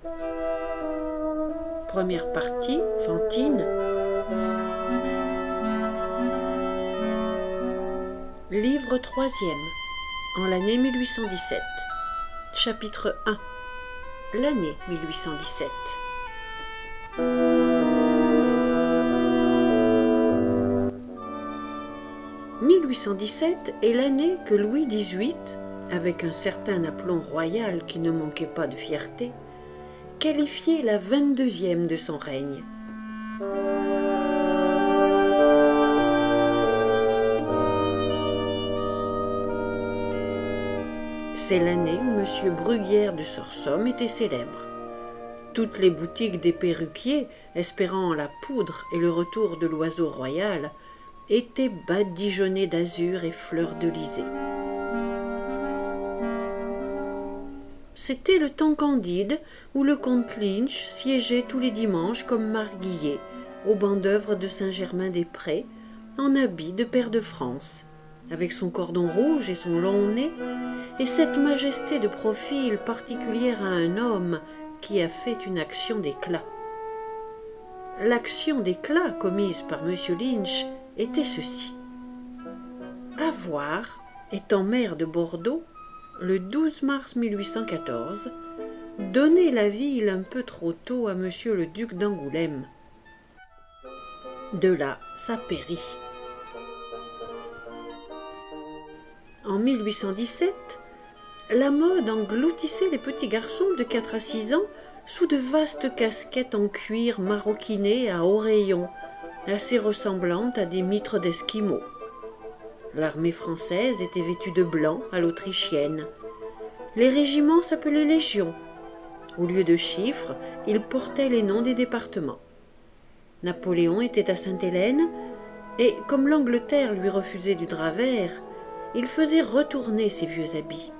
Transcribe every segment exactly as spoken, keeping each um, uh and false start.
Première partie, Fantine. Livre troisième, en l'année mille huit cent dix-sept. Chapitre un. L'année mille huit cent dix-sept. mille huit cent dix-sept est l'année que Louis dix-huit, avec un certain aplomb royal qui ne manquait pas de fierté, qualifiait la vingt-deuxième de son règne. C'est l'année où M. Bruguière de Sorsum était célèbre. Toutes les boutiques des perruquiers, espérant la poudre et le retour de l'oiseau royal, étaient badigeonnées d'azur et fleurs d'Elysée. C'était le temps candide où le comte Lynch siégeait tous les dimanches comme marguillier au banc d'œuvre de Saint-Germain-des-Prés, en habit de pair de France, avec son cordon rouge et son long nez, et cette majesté de profil particulière à un homme qui a fait une action d'éclat. L'action d'éclat commise par M. Lynch était ceci. Avoir, étant maire de Bordeaux, le douze mars mille huit cent quatorze, donné la ville un peu trop tôt à M. le duc d'Angoulême. De là, ça périt. En mille huit cent dix-sept, la mode engloutissait les petits garçons de quatre à six ans sous de vastes casquettes en cuir maroquinées à oreillons, assez ressemblantes à des mitres d'esquimaux. L'armée française était vêtue de blanc à l'autrichienne. Les régiments s'appelaient légions. Au lieu de chiffres, ils portaient les noms des départements. Napoléon était à Sainte-Hélène, et comme l'Angleterre lui refusait du drap vert, il faisait retourner ses vieux habits.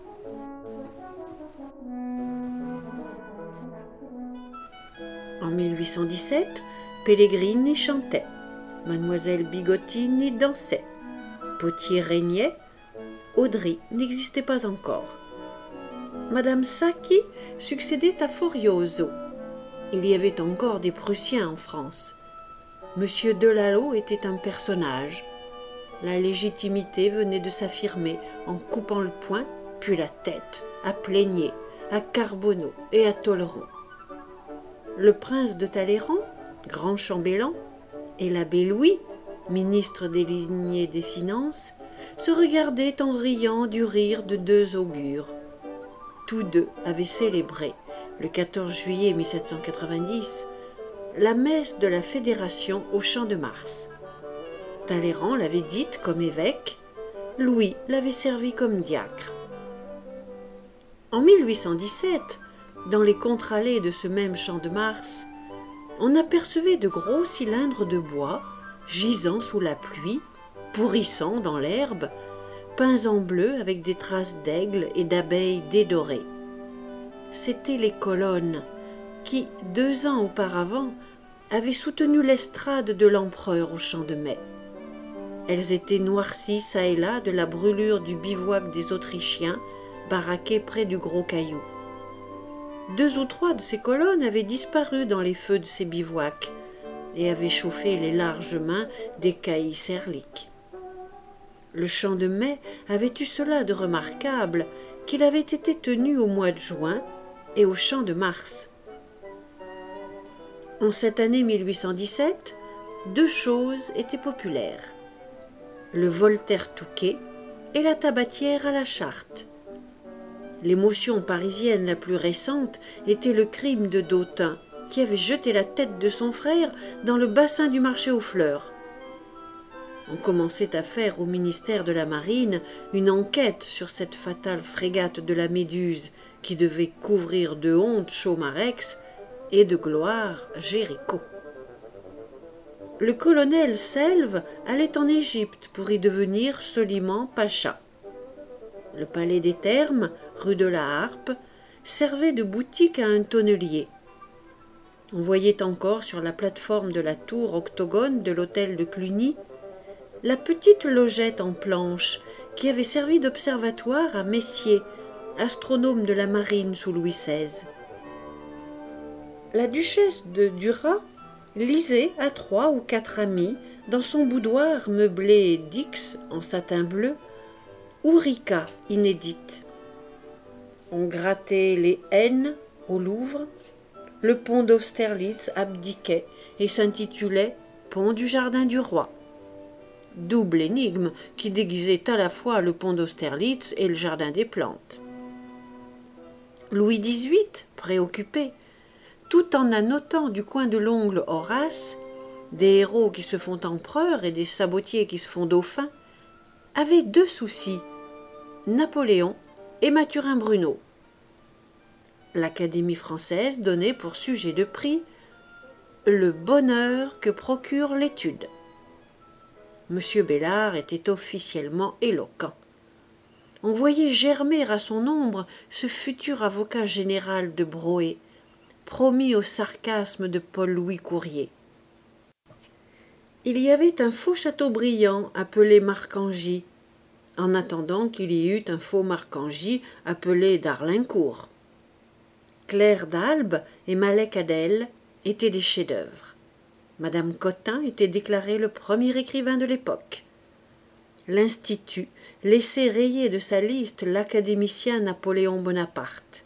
En mille huit cent dix-sept, Pellegrini chantait, Mademoiselle Bigottini dansait, Potier régnait, Audry n'existait pas encore. Madame Sacchi succédait à Forioso. Il y avait encore des Prussiens en France. Monsieur Delalot était un personnage. La légitimité venait de s'affirmer en coupant le poing, puis la tête, à Pleignier, à Carbonneau et à Tolleron. Le prince de Talleyrand, grand chambellan, et l'abbé Louis, ministre désigné des Finances, se regardaient en riant du rire de deux augures. Tous deux avaient célébré, le quatorze juillet mille sept cent quatre-vingt-dix, la messe de la Fédération au Champ de Mars. Talleyrand l'avait dite comme évêque, Louis l'avait servi comme diacre. En mille huit cent dix-sept, dans les contre-allées de ce même Champ de Mars, on apercevait de gros cylindres de bois gisant sous la pluie, pourrissant dans l'herbe, peints en bleu avec des traces d'aigle et d'abeilles dédorées. C'étaient les colonnes qui, deux ans auparavant, avaient soutenu l'estrade de l'empereur au Champ de Mai. Elles étaient noircies çà et là de la brûlure du bivouac des Autrichiens, baraqués près du Gros Caillou. Deux ou trois de ces colonnes avaient disparu dans les feux de ces bivouacs et avaient chauffé les larges mains des caïds serliques. Le Champ de Mai avait eu cela de remarquable qu'il avait été tenu au mois de juin et au Champ de Mars. En cette année mille huit cent dix-sept, deux choses étaient populaires. Le Voltaire Touquet et la tabatière à la Charte. L'émotion parisienne la plus récente était le crime de Dautin, qui avait jeté la tête de son frère dans le bassin du marché aux fleurs. On commençait à faire au ministère de la Marine une enquête sur cette fatale frégate de la Méduse qui devait couvrir de honte Chaumarex et de gloire Jéricho. Le colonel Selves allait en Égypte pour y devenir Soliman Pacha. Le palais des Thermes, rue de la Harpe, servait de boutique à un tonnelier. On voyait encore sur la plateforme de la tour octogone de l'hôtel de Cluny la petite logette en planche qui avait servi d'observatoire à Messier, astronome de la marine sous Louis seize. La duchesse de Duras lisait à trois ou quatre amis, dans son boudoir meublé d'X en satin bleu, Ourika inédite. On grattait les N au Louvre, le pont d'Austerlitz abdiquait et s'intitulait Pont du Jardin du Roi. Double énigme qui déguisait à la fois le pont d'Austerlitz et le Jardin des Plantes. Louis dix-huit, préoccupé, tout en annotant du coin de l'ongle Horace, des héros qui se font empereurs et des sabotiers qui se font dauphins, avait deux soucis, Napoléon et Mathurin Bruno. L'Académie française donnait pour sujet de prix le bonheur que procure l'étude. Monsieur Bellart était officiellement éloquent. On voyait germer à son ombre ce futur avocat général de Broë, promis au sarcasme de Paul-Louis Courier. Il y avait un faux Chateaubriand appelé Marcangy, en attendant qu'il y eût un faux Marcangy appelé d'Arlincourt. Claire d'Albe et Malek Adel étaient des chefs-d'œuvre. Madame Cottin était déclarée le premier écrivain de l'époque. L'Institut laissait rayer de sa liste l'académicien Napoléon Bonaparte.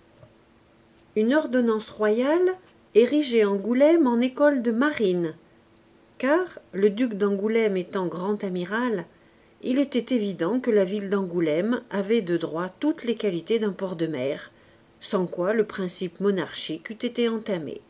Une ordonnance royale érigeait Angoulême en école de marine, car, le duc d'Angoulême étant grand amiral, il était évident que la ville d'Angoulême avait de droit toutes les qualités d'un port de mer, sans quoi le principe monarchique eût été entamé.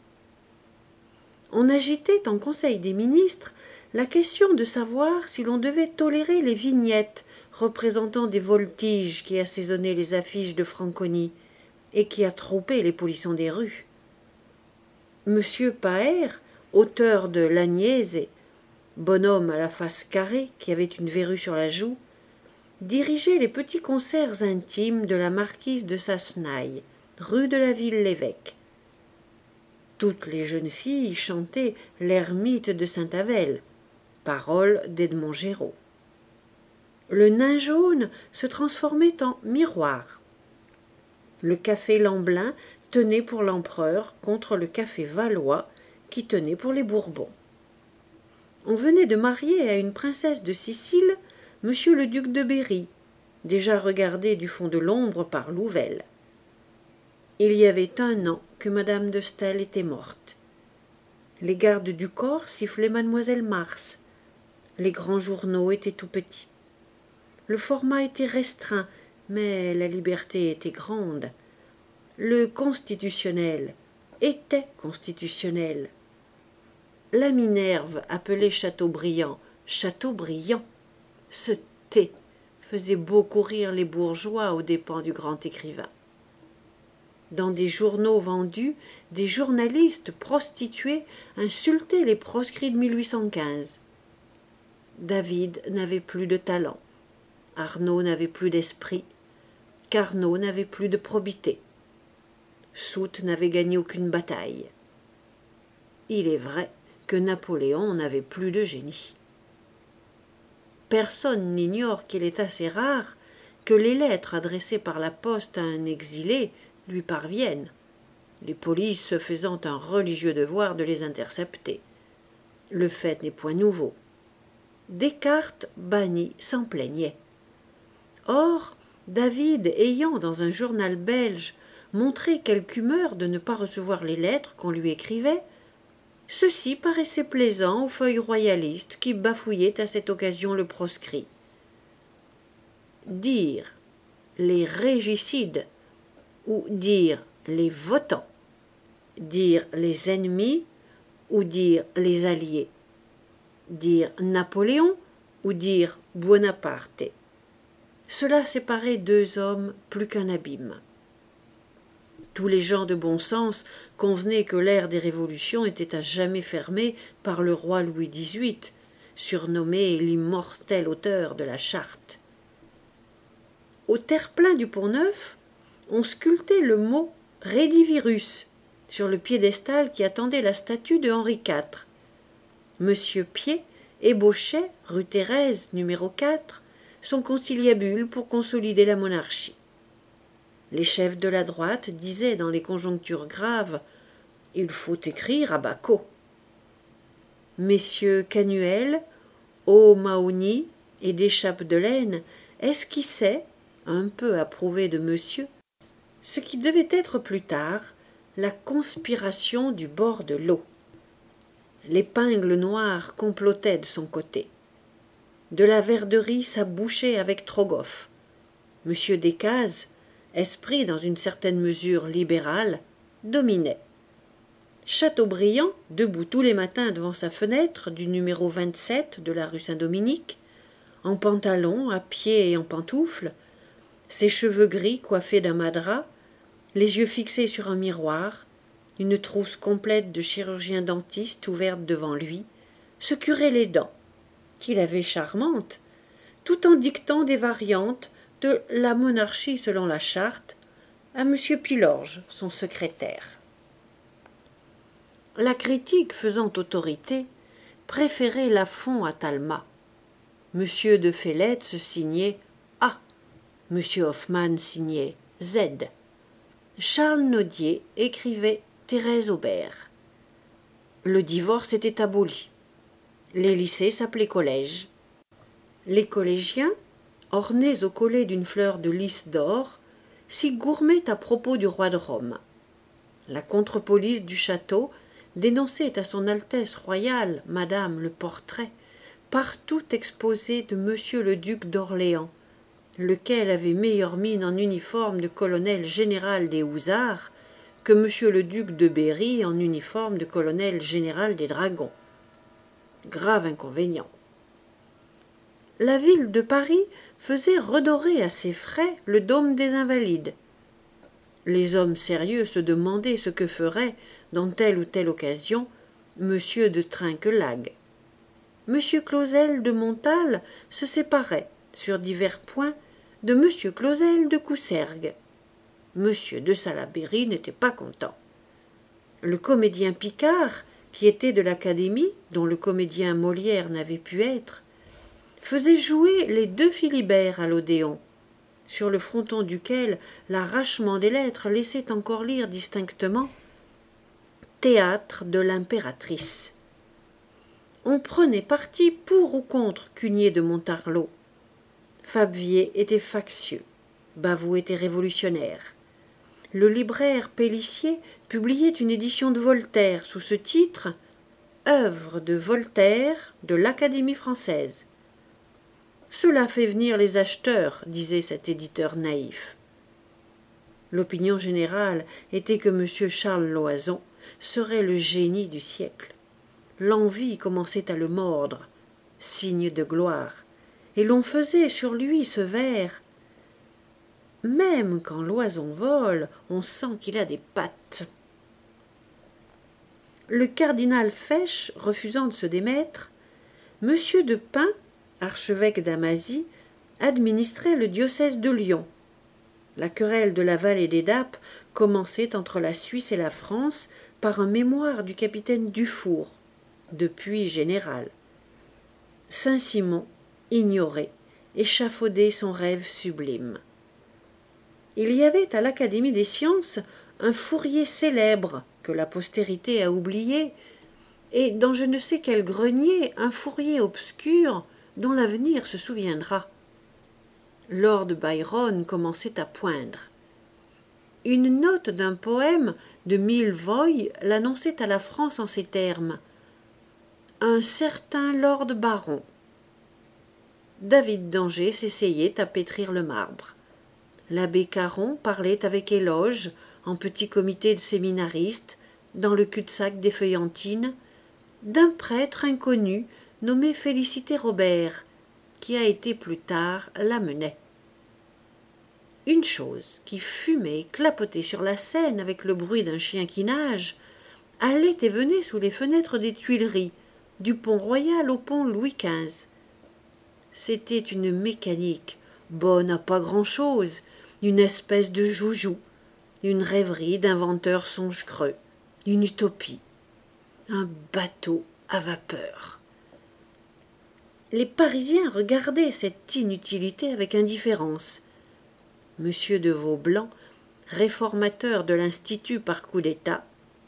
On agitait en Conseil des ministres la question de savoir si l'on devait tolérer les vignettes représentant des voltiges qui assaisonnaient les affiches de Franconi et qui attroupaient les polissons des rues. Monsieur Paër, auteur de l'Agnese, bonhomme à la face carrée qui avait une verrue sur la joue, dirigeait les petits concerts intimes de la marquise de Sassenaye, rue de la Ville-l'Évêque. Toutes les jeunes filles chantaient l'ermite de Saint-Avel, paroles d'Edmond Géraud. Le nain jaune se transformait en miroir. Le café Lamblin tenait pour l'empereur contre le café Valois qui tenait pour les Bourbons. On venait de marier à une princesse de Sicile monsieur le duc de Berry, déjà regardé du fond de l'ombre par Louvel. Il y avait un an que madame de Staël était morte. Les gardes du corps sifflaient mademoiselle Mars. Les grands journaux étaient tout petits. Le format était restreint, mais la liberté était grande. Le constitutionnel était constitutionnel. La Minerve, appelée Chateaubriand, Chateaubriand, ce thé faisait beaucoup rire les bourgeois aux dépens du grand écrivain. Dans des journaux vendus, des journalistes prostitués insultaient les proscrits de mille huit cent quinze. David n'avait plus de talent, Arnaud n'avait plus d'esprit, Carnot n'avait plus de probité, Soult n'avait gagné aucune bataille. Il est vrai que Napoléon n'avait plus de génie. Personne n'ignore qu'il est assez rare que les lettres adressées par la poste à un exilé lui parviennent, les polices se faisant un religieux devoir de les intercepter. Le fait n'est point nouveau. Descartes, banni, s'en plaignait. Or, David ayant dans un journal belge montré quelque humeur de ne pas recevoir les lettres qu'on lui écrivait, ceci paraissait plaisant aux feuilles royalistes qui bafouillaient à cette occasion le proscrit. Dire les régicides ou dire les votants, dire les ennemis ou dire les alliés, dire Napoléon ou dire Buonaparte. Cela séparait deux hommes plus qu'un abîme. Tous les gens de bon sens convenaient que l'ère des révolutions était à jamais fermée par le roi Louis dix-huit, surnommé l'immortel auteur de la Charte. Au terre-plein du Pont-Neuf, on sculptait le mot « Redivirus » sur le piédestal qui attendait la statue de Henri quatre. Monsieur Pied ébauchait, rue Thérèse, numéro quatre, son conciliabule pour consolider la monarchie. Les chefs de la droite disaient dans les conjonctures graves Il faut écrire à Bacot. Messieurs Canuel, O'Mahony et Deschapdelaine esquissaient, un peu approuvé de monsieur, ce qui devait être plus tard la conspiration du bord de l'eau. L'épingle noire complotait de son côté. De la Verderie s'abouchait avec Trogoff. Monsieur Decazes, esprit dans une certaine mesure libéral, dominait. Chateaubriand, debout tous les matins devant sa fenêtre du numéro vingt-sept de la rue Saint-Dominique, en pantalon, à pied et en pantoufles, ses cheveux gris coiffés d'un madras, les yeux fixés sur un miroir, une trousse complète de chirurgien dentiste ouverte devant lui, se curait les dents, qu'il avait charmantes, tout en dictant des variantes de la monarchie selon la charte à monsieur Pilorge, son secrétaire. La critique faisant autorité préférait Lafon à Talma. Monsieur de Fellette se signait A, monsieur Hoffmann signait Z. Charles Nodier écrivait Thérèse Aubert. Le divorce était aboli. Les lycées s'appelaient collèges. Les collégiens, ornés au collet d'une fleur de lys d'or, s'y gourmaient à propos du roi de Rome. La contre-police du château dénonçait à son Altesse royale, Madame le portrait, partout exposé de Monsieur le duc d'Orléans, lequel avait meilleure mine en uniforme de colonel général des Housards que Monsieur le duc de Berry en uniforme de colonel général des Dragons. Grave inconvénient. La ville de Paris faisait redorer à ses frais le dôme des Invalides. Les hommes sérieux se demandaient ce que ferait, dans telle ou telle occasion, Monsieur de Trinquelague. Monsieur Clausel de Montal se séparait, sur divers points, de Monsieur Clausel de Coussergues. Monsieur de Salaberry n'était pas content. Le comédien Picard, qui était de l'Académie, dont le comédien Molière n'avait pu être, faisait jouer les deux Philibert à l'Odéon, sur le fronton duquel l'arrachement des lettres laissait encore lire distinctement « Théâtre de l'impératrice ». On prenait parti pour ou contre Cugnet de Montarlot. Fabvier était factieux, Bavoux était révolutionnaire. Le libraire Pélissier publiait une édition de Voltaire sous ce titre « Œuvre de Voltaire de l'Académie française ». Cela fait venir les acheteurs, disait cet éditeur naïf. L'opinion générale était que M. Charles Loizon serait le génie du siècle. L'envie commençait à le mordre, signe de gloire, et l'on faisait sur lui ce vers. Même quand Loizon vole, on sent qu'il a des pattes. Le cardinal Fesch refusant de se démettre, M. de Pin, archevêque d'Amasie, administrait le diocèse de Lyon. La querelle de la vallée des Dappes commençait entre la Suisse et la France par un mémoire du capitaine Dufour, depuis général. Saint-Simon, ignoré, échafaudait son rêve sublime. Il y avait à l'Académie des sciences un Fourier célèbre que la postérité a oublié, et dans je ne sais quel grenier un Fourier obscur dont l'avenir se souviendra. Lord Byron commençait à poindre. Une note d'un poème de Millevoye l'annonçait à la France en ces termes. Un certain Lord Baron. David d'Angers s'essayait à pétrir le marbre. L'abbé Caron parlait avec éloge, en petit comité de séminaristes, dans le cul-de-sac des Feuillantines, d'un prêtre inconnu nommé Félicité Robert, qui a été plus tard Lamennais. Une chose qui fumait et clapotait sur la Seine avec le bruit d'un chien qui nage, allait et venait sous les fenêtres des Tuileries, du pont Royal au pont Louis quinze. C'était une mécanique, bonne à pas grand-chose, une espèce de joujou, une rêverie d'inventeur songe-creux, une utopie, un bateau à vapeur. Les Parisiens regardaient cette inutilité avec indifférence. Monsieur de Vaublanc, réformateur de l'Institut par coup d'État,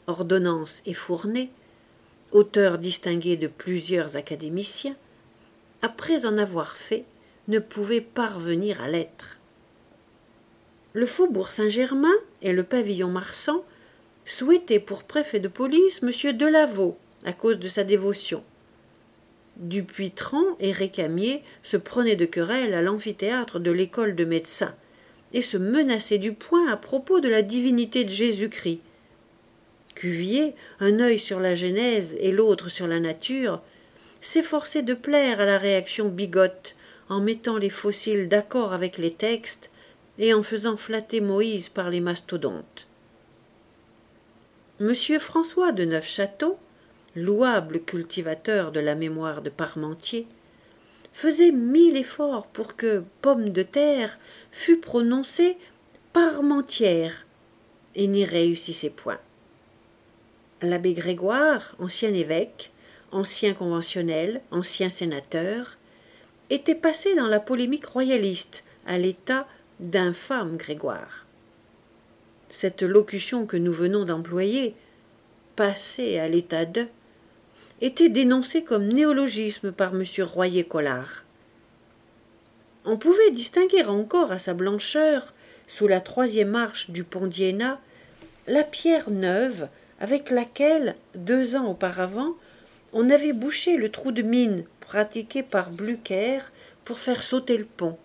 ordonnance et Fournay, auteur distingué de plusieurs académiciens, après en avoir fait, ne pouvait parvenir à l'être. Le faubourg Saint-Germain et le pavillon Marsan souhaitaient pour préfet de police M. Delaveau, à cause de sa dévotion. Dupuytren et Récamier se prenaient de querelle à l'amphithéâtre de l'école de médecins et se menaçaient du poing à propos de la divinité de Jésus-Christ. Cuvier, un œil sur la Genèse et l'autre sur la nature, s'efforçait de plaire à la réaction bigote en mettant les fossiles d'accord avec les textes et en faisant flatter Moïse par les mastodontes. Monsieur François de Neufchâteau, louable cultivateur de la mémoire de Parmentier, faisait mille efforts pour que pomme de terre fût prononcée Parmentière et n'y réussissait point. L'abbé Grégoire, ancien évêque, ancien conventionnel, ancien sénateur, était passé dans la polémique royaliste à l'état d'infâme Grégoire. Cette locution que nous venons d'employer, passé à l'état de, était dénoncée comme néologisme par M. Royer-Collard. On pouvait distinguer encore à sa blancheur, sous la troisième arche du pont d'Iéna, la pierre neuve avec laquelle, deux ans auparavant, on avait bouché le trou de mine pratiqué par Blücher pour faire sauter le pont.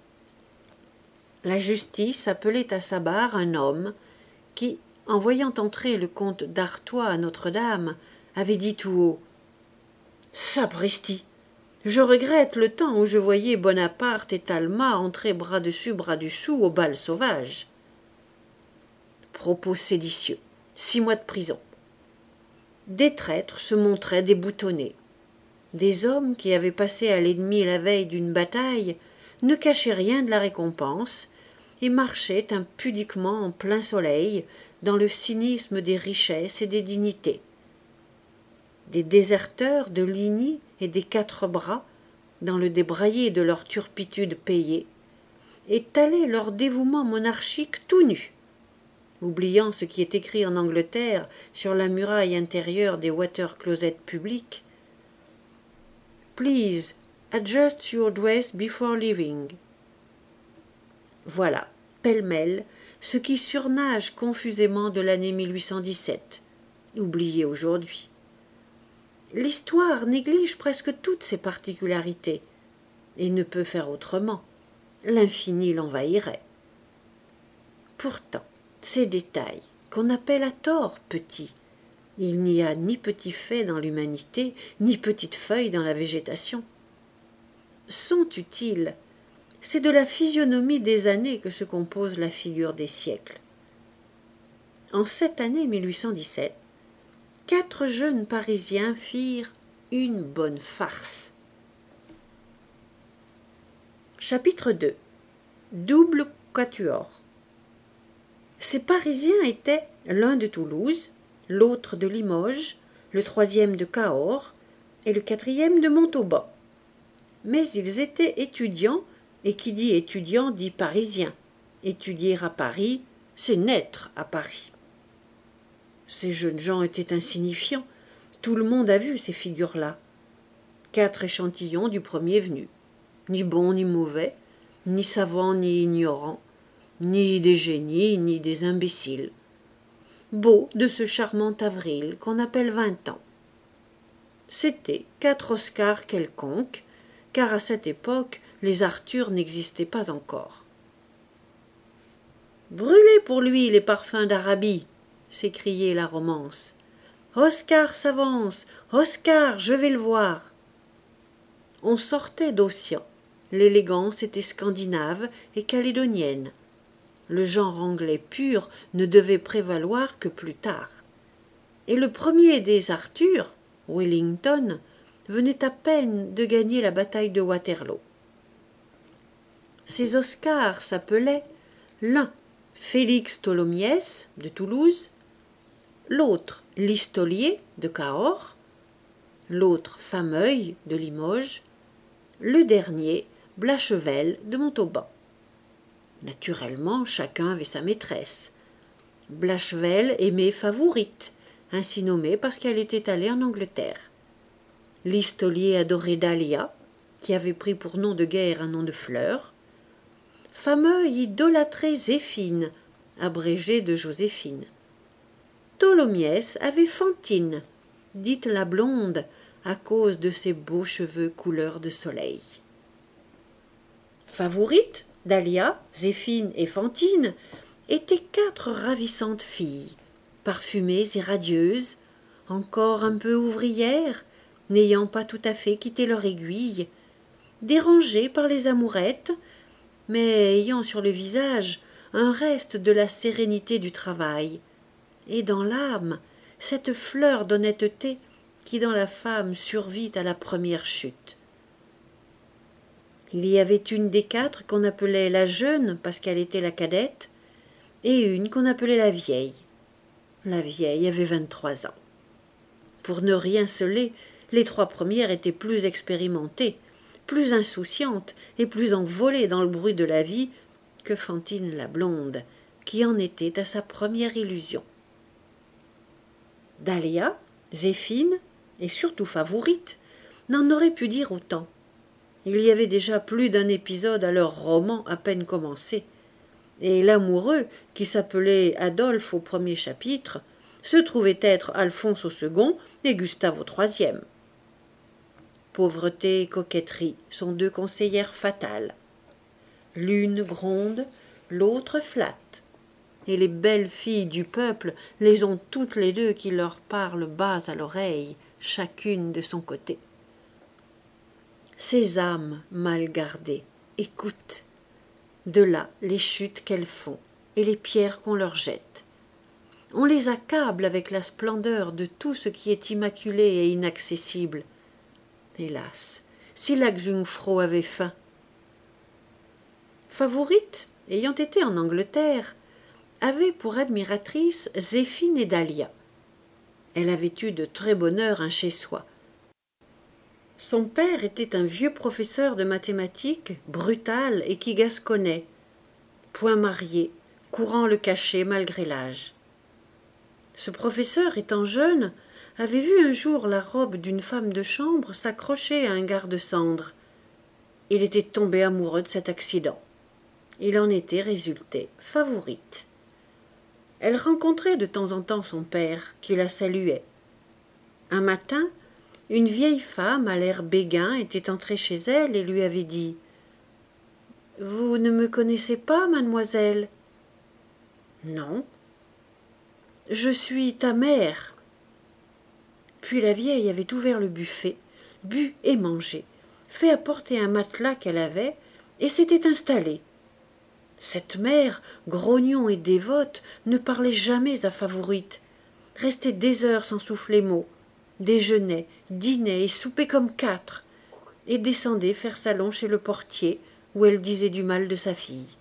La justice appelait à sa barre un homme qui, en voyant entrer le comte d'Artois à Notre-Dame, avait dit tout haut « Sapristi, je regrette le temps où je voyais Bonaparte et Talma entrer bras dessus bras dessous au bal sauvage. » Propos séditieux. Six mois de prison. Des traîtres se montraient déboutonnés. Des hommes qui avaient passé à l'ennemi la veille d'une bataille ne cachaient rien de la récompense et marchaient impudiquement en plein soleil dans le cynisme des richesses et des dignités. Des déserteurs de Ligny et des Quatre Bras, dans le débraillé de leur turpitude payée, étalaient leur dévouement monarchique tout nu, oubliant ce qui est écrit en Angleterre sur la muraille intérieure des water-closets publics. « Please, adjust your dress before leaving. » Voilà, pêle-mêle, ce qui surnage confusément de l'année mille huit cent dix-sept, oublié aujourd'hui. L'histoire néglige presque toutes ces particularités, et ne peut faire autrement. L'infini l'envahirait. Pourtant, ces détails, qu'on appelle à tort petits, il n'y a ni petit fait dans l'humanité, ni petite feuille dans la végétation, sont utiles. C'est de la physionomie des années que se compose la figure des siècles. En cette année mille huit cent dix-sept, quatre jeunes Parisiens firent une bonne farce. Chapitre deux. Double quatuor. Ces Parisiens étaient l'un de Toulouse, l'autre de Limoges, le troisième de Cahors et le quatrième de Montauban. Mais ils étaient étudiants, et qui dit étudiant dit parisien. Étudier à Paris, c'est naître à Paris. Ces jeunes gens étaient insignifiants. Tout le monde a vu ces figures-là. Quatre échantillons du premier venu. Ni bons ni mauvais, ni savants ni ignorants, ni des génies ni des imbéciles. Beaux de ce charmant avril qu'on appelle vingt ans. C'étaient quatre Oscars quelconques, car à cette époque, les Arthurs n'existaient pas encore. « Brûlez pour lui les parfums d'Arabie !» s'écriait la romance. « Oscar s'avance, Oscar, je vais le voir !» On sortait d'Ossian. L'élégance était scandinave et calédonienne. Le genre anglais pur ne devait prévaloir que plus tard. Et le premier des Arthurs, Wellington, venait à peine de gagner la bataille de Waterloo. Ces Oscars s'appelaient l'un Félix Tholomyès de Toulouse, l'autre Listolier de Cahors, l'autre Fameuil de Limoges, le dernier Blachevelle de Montauban. Naturellement, chacun avait sa maîtresse. Blachevelle aimait Favourite, ainsi nommée parce qu'elle était allée en Angleterre. Listolier adorait Dahlia, qui avait pris pour nom de guerre un nom de fleur. Fameuil idolâtrait Zéphine, abrégé de Joséphine. Tholomyès avait Fantine, dite la blonde, à cause de ses beaux cheveux couleur de soleil. Favourite, Dahlia, Zéphine et Fantine étaient quatre ravissantes filles, parfumées et radieuses, encore un peu ouvrières, n'ayant pas tout à fait quitté leur aiguille, dérangées par les amourettes, mais ayant sur le visage un reste de la sérénité du travail, et dans l'âme cette fleur d'honnêteté qui dans la femme survit à la première chute. Il y avait une des quatre qu'on appelait la jeune parce qu'elle était la cadette, et une qu'on appelait la vieille. La vieille avait vingt-trois ans. Pour ne rien celer, les trois premières étaient plus expérimentées, plus insouciantes et plus envolées dans le bruit de la vie que Fantine la blonde, qui en était à sa première illusion. Dahlia, Zéphine, et surtout Favourite, n'en auraient pu dire autant. Il y avait déjà plus d'un épisode à leur roman à peine commencé, et l'amoureux, qui s'appelait Adolphe au premier chapitre, se trouvait être Alphonse au second et Gustave au troisième. Pauvreté et coquetterie sont deux conseillères fatales. L'une gronde, l'autre flatte, et les belles filles du peuple les ont toutes les deux qui leur parlent bas à l'oreille, chacune de son côté. Ces âmes mal gardées, écoute, de là les chutes qu'elles font et les pierres qu'on leur jette. On les accable avec la splendeur de tout ce qui est immaculé et inaccessible. Hélas, si la Jungfrau avait faim. Favourite, ayant été en Angleterre, avait pour admiratrice Zéphine et Dahlia. Elle avait eu de très bonne heure un chez-soi. Son père était un vieux professeur de mathématiques, brutal et qui gasconnait, point marié, courant le cachet malgré l'âge. Ce professeur, étant jeune, avait vu un jour la robe d'une femme de chambre s'accrocher à un garde-cendre. Il était tombé amoureux de cet accident. Il en était résulté Favourite. Elle rencontrait de temps en temps son père, qui la saluait. Un matin, une vieille femme à l'air béguin était entrée chez elle et lui avait dit « Vous ne me connaissez pas, mademoiselle ?»« Non. »« Je suis ta mère. » Puis la vieille avait ouvert le buffet, bu et mangé, fait apporter un matelas qu'elle avait et s'était installée. Cette mère, grognon et dévote, ne parlait jamais à Favourite, restait des heures sans souffler mot, déjeunait, dînait et soupait comme quatre, et descendait faire salon chez le portier, où elle disait du mal de sa fille.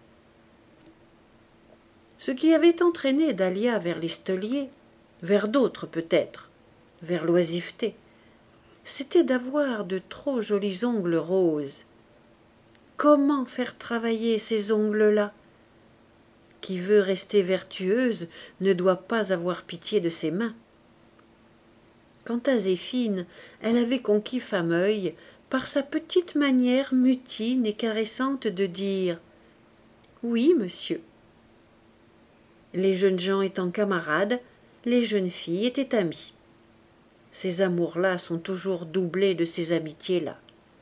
Ce qui avait entraîné Dahlia vers Listolier, vers d'autres peut-être, vers l'oisiveté, c'était d'avoir de trop jolis ongles roses. Comment faire travailler ces ongles-là? Qui veut rester vertueuse ne doit pas avoir pitié de ses mains. Quant à Zéphine, elle avait conquis Fameuil par sa petite manière mutine et caressante de dire « Oui, monsieur ». Les jeunes gens étant camarades, les jeunes filles étaient amies. Ces amours-là sont toujours doublés de ces amitiés-là.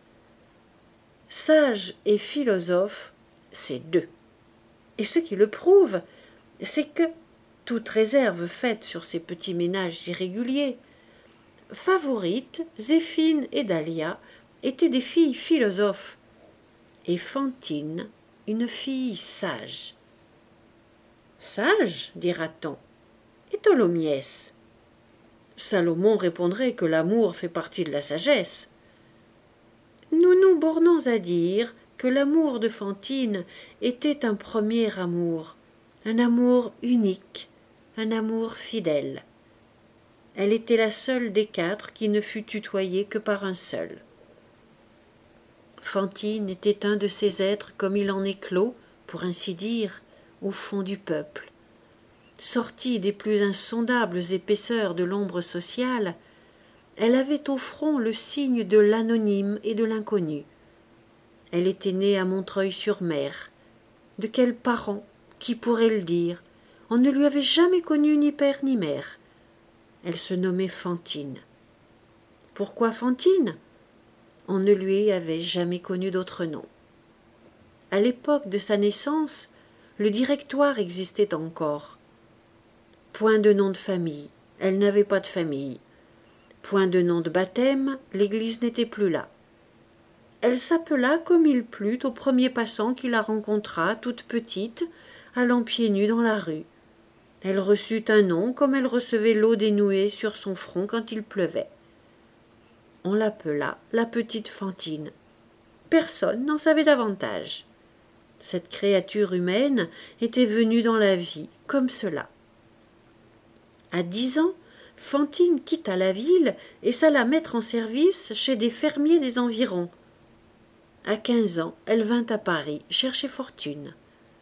Sage et philosophe, c'est deux. Et ce qui le prouve, c'est que, toute réserve faite sur ces petits ménages irréguliers, Favourite, Zéphine et Dahlia étaient des filles philosophes, et Fantine, une fille sage. Sage, dira-t-on, et Tholomyès. Salomon répondrait que l'amour fait partie de la sagesse. Nous nous bornons à dire que l'amour de Fantine était un premier amour, un amour unique, un amour fidèle. Elle était la seule des quatre qui ne fut tutoyée que par un seul. Fantine était un de ces êtres comme il en éclot, pour ainsi dire, au fond du peuple. Sortie des plus insondables épaisseurs de l'ombre sociale, elle avait au front le signe de l'anonyme et de l'inconnu. Elle était née à Montreuil-sur-Mer. De quels parents, qui pourrait le dire? On ne lui avait jamais connu ni père ni mère. Elle se nommait Fantine. Pourquoi Fantine? On ne lui avait jamais connu d'autre nom. À l'époque de sa naissance, le directoire existait encore. Point de nom de famille, elle n'avait pas de famille. Point de nom de baptême, l'église n'était plus là. Elle s'appela comme il plut au premier passant qui la rencontra, toute petite, allant pieds nus dans la rue. Elle reçut un nom comme elle recevait l'eau dénouée sur son front quand il pleuvait. On l'appela la petite Fantine. Personne n'en savait davantage. Cette créature humaine était venue dans la vie comme cela. À dix ans, Fantine quitta la ville et s'alla mettre en service chez des fermiers des environs. À quinze ans, elle vint à Paris chercher fortune.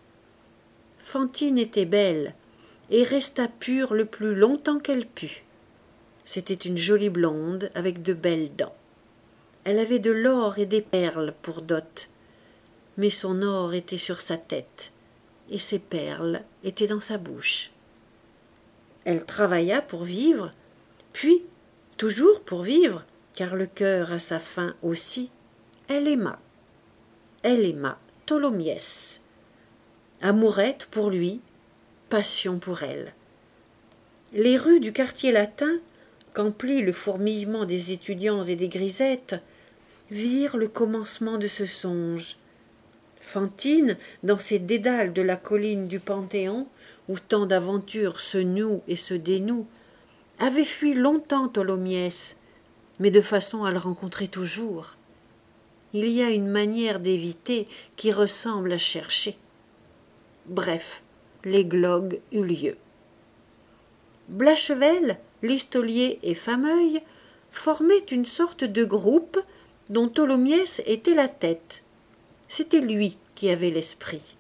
Fantine était belle et resta pure le plus longtemps qu'elle put. C'était une jolie blonde avec de belles dents. Elle avait de l'or et des perles pour dot, mais son or était sur sa tête et ses perles étaient dans sa bouche. Elle travailla pour vivre, puis, toujours pour vivre, car le cœur a sa fin aussi, elle aima. Elle aima Tholomyès. Amourette pour lui, passion pour elle. Les rues du quartier latin, qu'emplit le fourmillement des étudiants et des grisettes, virent le commencement de ce songe. Fantine, dans ces dédales de la colline du Panthéon, où tant d'aventures se nouent et se dénouent, avait fui longtemps Tholomyès, mais de façon à le rencontrer toujours. Il y a une manière d'éviter qui ressemble à chercher. Bref, l'églogue eut lieu. Blachevelle, Listolier et Fameuil formaient une sorte de groupe dont Tholomyès était la tête. C'était lui qui avait l'esprit.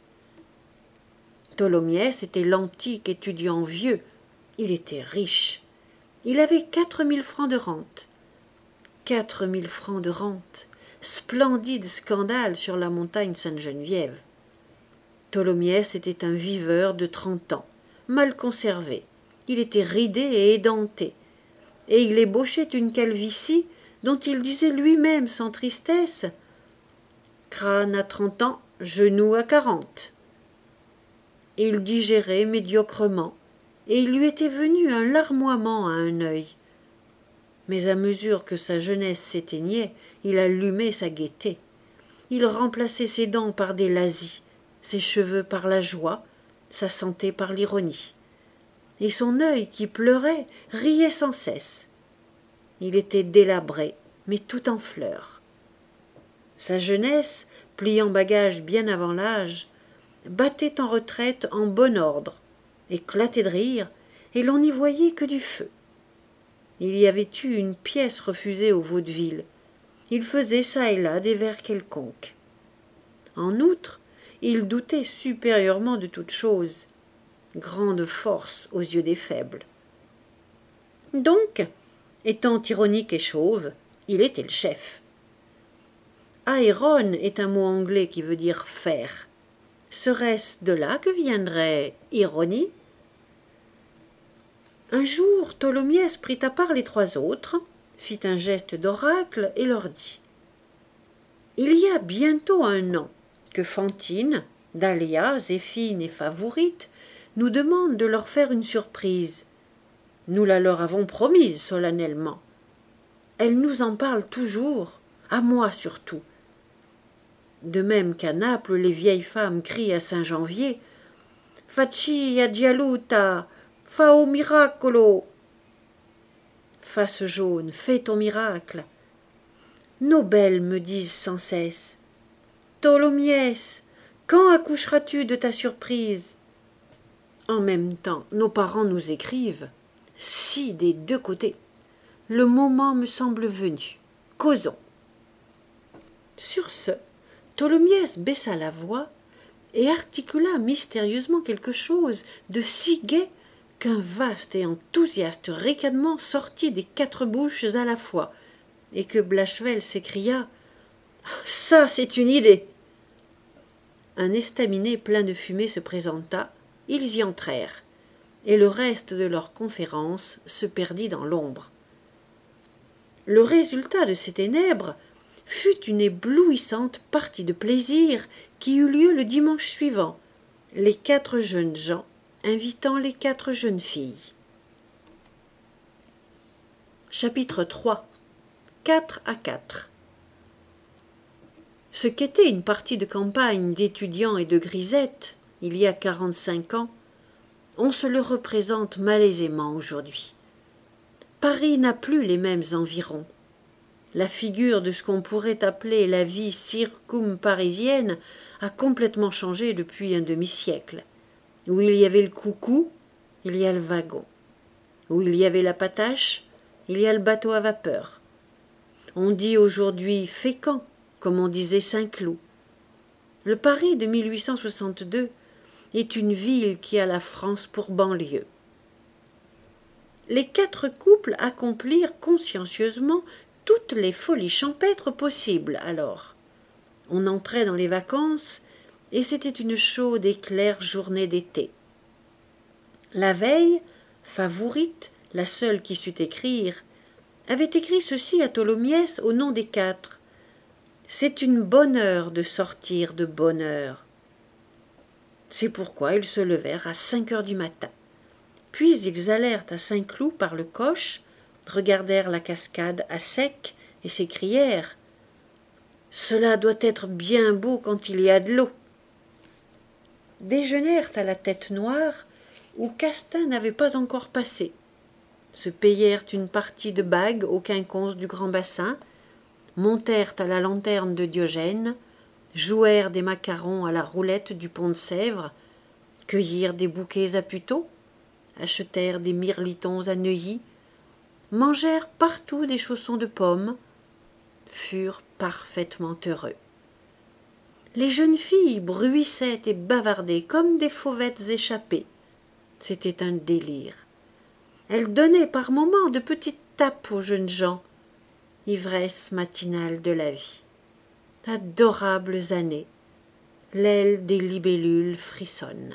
Tholomyès était l'antique étudiant vieux. Il était riche. Il avait quatre mille francs de rente. Quatre mille francs de rente. Splendide scandale sur la montagne Sainte-Geneviève. Tholomyès était un viveur de trente ans, mal conservé. Il était ridé et édenté, et il ébauchait une calvitie dont il disait lui-même sans tristesse « Crâne à trente ans, genou à quarante ». Il digérait médiocrement, et il lui était venu un larmoiement à un œil. Mais à mesure que sa jeunesse s'éteignait, il allumait sa gaieté. Il remplaçait ses dents par des lazzis, ses cheveux par la joie, sa santé par l'ironie. Et son œil, qui pleurait, riait sans cesse. Il était délabré, mais tout en fleurs. Sa jeunesse, pliant bagage bien avant l'âge, battait en retraite en bon ordre, éclatait de rire, et l'on n'y voyait que du feu. Il y avait eu une pièce refusée au vaudeville. Il faisait çà et là des vers quelconques. En outre, il doutait supérieurement de toute chose. Grande force aux yeux des faibles. Donc, étant ironique et chauve, il était le chef. Aéron est un mot anglais qui veut dire faire. Serait-ce de là que viendrait ironie? Un jour, Tholomyès prit à part les trois autres, fit un geste d'oracle et leur dit « Il y a bientôt un an que Fantine, Dahlia, Zéphine et Favourite nous demandent de leur faire une surprise. Nous la leur avons promise solennellement. Elle nous en parle toujours, à moi surtout. De même qu'à Naples, les vieilles femmes crient à Saint-Janvier « Facci aggialuta, fa o miracolo !» Face jaune, fais ton miracle. Nos belles me disent sans cesse « Tholomyès, quand accoucheras-tu de ta surprise ?» En même temps, nos parents nous écrivent « Si, des deux côtés. Le moment me semble venu. Causons. » Sur ce, Tholomyès baissa la voix et articula mystérieusement quelque chose de si gai qu'un vaste et enthousiaste ricanement sortit des quatre bouches à la fois, et que Blachevelle s'écria « Ça, c'est une idée !» Un estaminet plein de fumée se présenta, ils y entrèrent, et le reste de leur conférence se perdit dans l'ombre. Le résultat de ces ténèbres fut une éblouissante partie de plaisir qui eut lieu le dimanche suivant, les quatre jeunes gens invitant les quatre jeunes filles. Chapitre trois. Quatre à quatre. Ce qu'était une partie de campagne d'étudiants et de grisettes, il y a quarante-cinq ans, on se le représente malaisément aujourd'hui. Paris n'a plus les mêmes environs. La figure de ce qu'on pourrait appeler la vie circumparisienne a complètement changé depuis un demi-siècle. Où il y avait le coucou, il y a le wagon. Où il y avait la patache, il y a le bateau à vapeur. On dit aujourd'hui Fécamp, comme on disait Saint-Cloud. Le Paris de mille huit cent soixante-deux est une ville qui a la France pour banlieue. Les quatre couples accomplirent consciencieusement toutes les folies champêtres possibles alors. On entrait dans les vacances et c'était une chaude et claire journée d'été. La veille, Favourite, la seule qui sut écrire, avait écrit ceci à Tholomyès au nom des quatre. C'est une bonne heure de sortir de bonne heure. C'est pourquoi ils se levèrent à cinq heures du matin. Puis ils allèrent à Saint-Cloud par le Coche, regardèrent la cascade à sec et s'écrièrent « Cela doit être bien beau quand il y a de l'eau !» Déjeunèrent à la Tête Noire, où Castin n'avait pas encore passé. Se payèrent une partie de bagues au quinconce du Grand Bassin, montèrent à la lanterne de Diogène, jouèrent des macarons à la roulette du pont de Sèvres, cueillirent des bouquets à Puteaux, achetèrent des mirlitons à Neuilly, mangèrent partout des chaussons de pommes, furent parfaitement heureux. Les jeunes filles bruissaient et bavardaient comme des fauvettes échappées. C'était un délire. Elles donnaient par moments de petites tapes aux jeunes gens. Ivresse matinale de la vie. Adorables années. L'aile des libellules frissonne.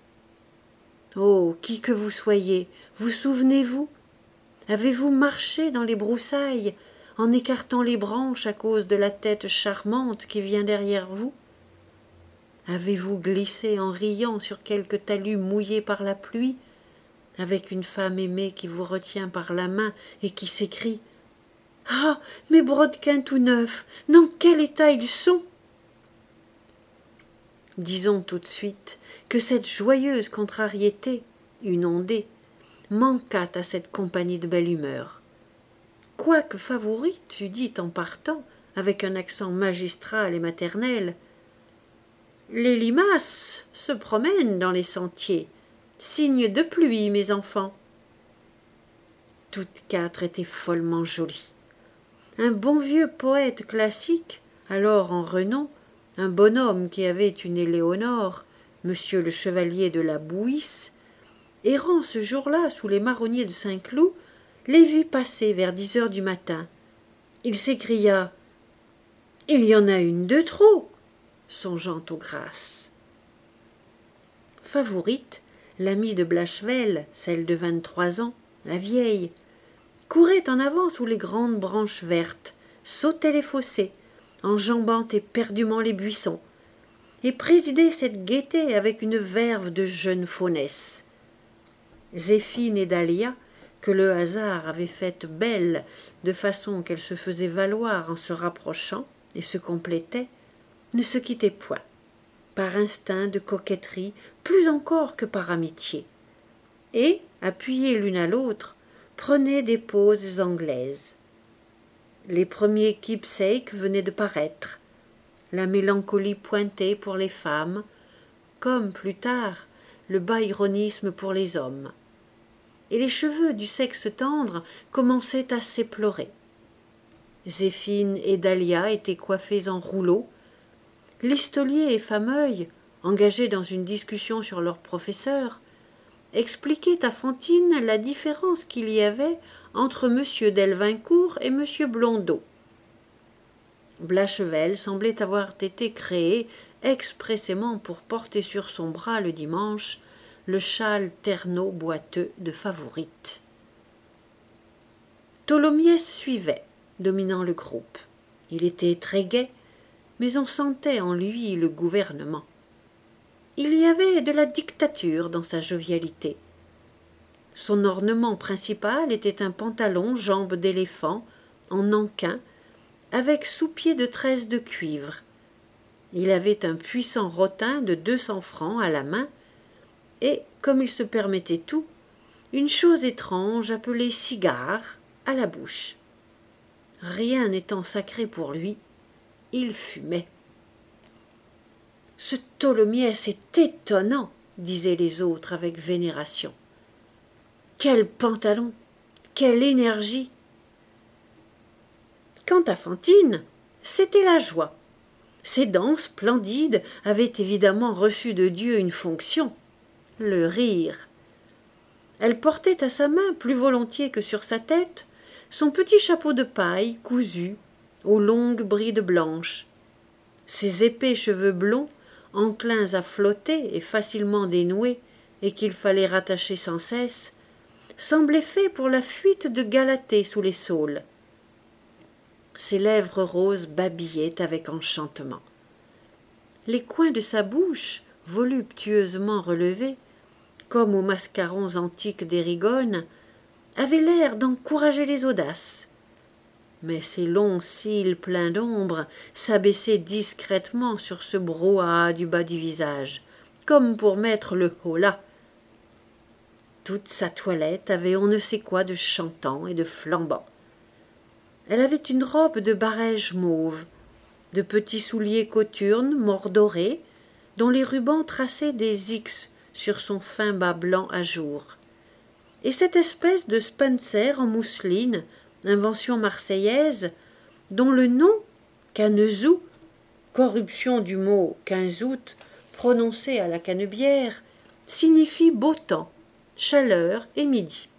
Oh, qui que vous soyez, vous souvenez-vous? Avez-vous marché dans les broussailles en écartant les branches à cause de la tête charmante qui vient derrière vous? Avez-vous glissé en riant sur quelque talus mouillé par la pluie, avec une femme aimée qui vous retient par la main et qui s'écrie « Ah, mes brodequins tout neufs, dans quel état ils sont !» Disons tout de suite que cette joyeuse contrariété, une ondée, manqua à cette compagnie de belle humeur. Quoique Favourite eût dit en partant, avec un accent magistral et maternel, « Les limaces se promènent dans les sentiers, signe de pluie, mes enfants. » Toutes quatre étaient follement jolies. Un bon vieux poète classique, alors en renom, un bonhomme qui avait une Éléonore, monsieur le chevalier de la Bouisse, errant ce jour-là sous les marronniers de Saint-Cloud, les vit passer vers dix heures du matin. Il s'écria « Il y en a une de trop !» songeant aux grâces. Favourite, l'amie de Blachevelle, celle de vingt-trois ans, la vieille, courait en avant sous les grandes branches vertes, sautait les fossés, enjambant éperdument les buissons, et présidait cette gaieté avec une verve de jeune faunesse. Zéphine et Dahlia, que le hasard avait faites belles de façon qu'elles se faisaient valoir en se rapprochant et se complétaient, ne se quittaient point, par instinct de coquetterie plus encore que par amitié, et, appuyées l'une à l'autre, prenaient des poses anglaises. Les premiers keepsakes venaient de paraître, la mélancolie pointait pour les femmes, comme plus tard le byronisme pour les hommes, et les cheveux du sexe tendre commençaient à s'éplorer. Zéphine et Dahlia étaient coiffées en rouleau. Listolier et Fameuil, engagés dans une discussion sur leur professeur, expliquait à Fantine la différence qu'il y avait entre M. Delvincourt et M. Blondeau. Blachevelle semblait avoir été créé expressément pour porter sur son bras le dimanche le châle ternaux boiteux de Favourite. Tholomyès suivait, dominant le groupe. Il était très gai, mais on sentait en lui le gouvernement. Il y avait de la dictature dans sa jovialité. Son ornement principal était un pantalon jambes d'éléphant en nankin avec sous-pied de tresse de cuivre. Il avait un puissant rotin de deux cents francs à la main et, comme il se permettait tout, une chose étrange appelée cigare à la bouche. Rien n'étant sacré pour lui, il fumait. « Ce Tholomyès est étonnant, » disaient les autres avec vénération. « Quel pantalon, quelle énergie !» Quant à Fantine, c'était la joie. Ses dents splendides avaient évidemment reçu de Dieu une fonction, le rire. Elle portait à sa main, plus volontiers que sur sa tête, son petit chapeau de paille cousu aux longues brides blanches. Ses épais cheveux blonds, enclins à flotter et facilement dénoués, et qu'il fallait rattacher sans cesse, semblaient faits pour la fuite de Galatée sous les saules. Ses lèvres roses babillaient avec enchantement. Les coins de sa bouche, voluptueusement relevés, comme aux mascarons antiques d'Érigone, avaient l'air d'encourager les audaces. Mais ses longs cils pleins d'ombre s'abaissaient discrètement sur ce brouhaha du bas du visage, comme pour mettre le holà. Toute sa toilette avait on ne sait quoi de chantant et de flambant. Elle avait une robe de barège mauve, de petits souliers cothurnes mordorés, dont les rubans traçaient des X sur son fin bas blanc à jour. Et cette espèce de spencer en mousseline, invention marseillaise, dont le nom, canezou, corruption du mot quinze août, prononcé à la canebière, signifie beau temps, chaleur et midi.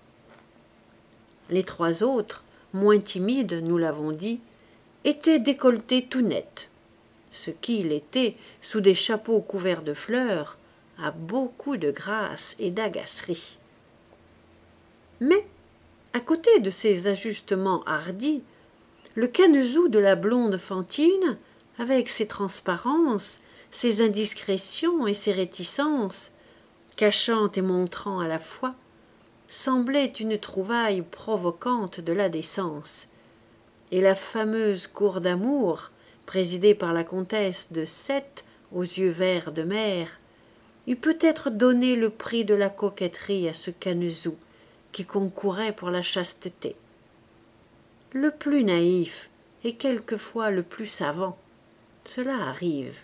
Les trois autres, moins timides, nous l'avons dit, étaient décolletés tout net, ce qui l'était, sous des chapeaux couverts de fleurs, a beaucoup de grâce et d'agacerie. Mais, à côté de ces ajustements hardis, le canezou de la blonde Fantine, avec ses transparences, ses indiscrétions et ses réticences, cachant et montrant à la fois, semblait une trouvaille provocante de la décence, et la fameuse cour d'amour, présidée par la comtesse de Sète aux yeux verts de mer, eût peut-être donné le prix de la coquetterie à ce canezou qui concourait pour la chasteté. Le plus naïf et quelquefois le plus savant, cela arrive.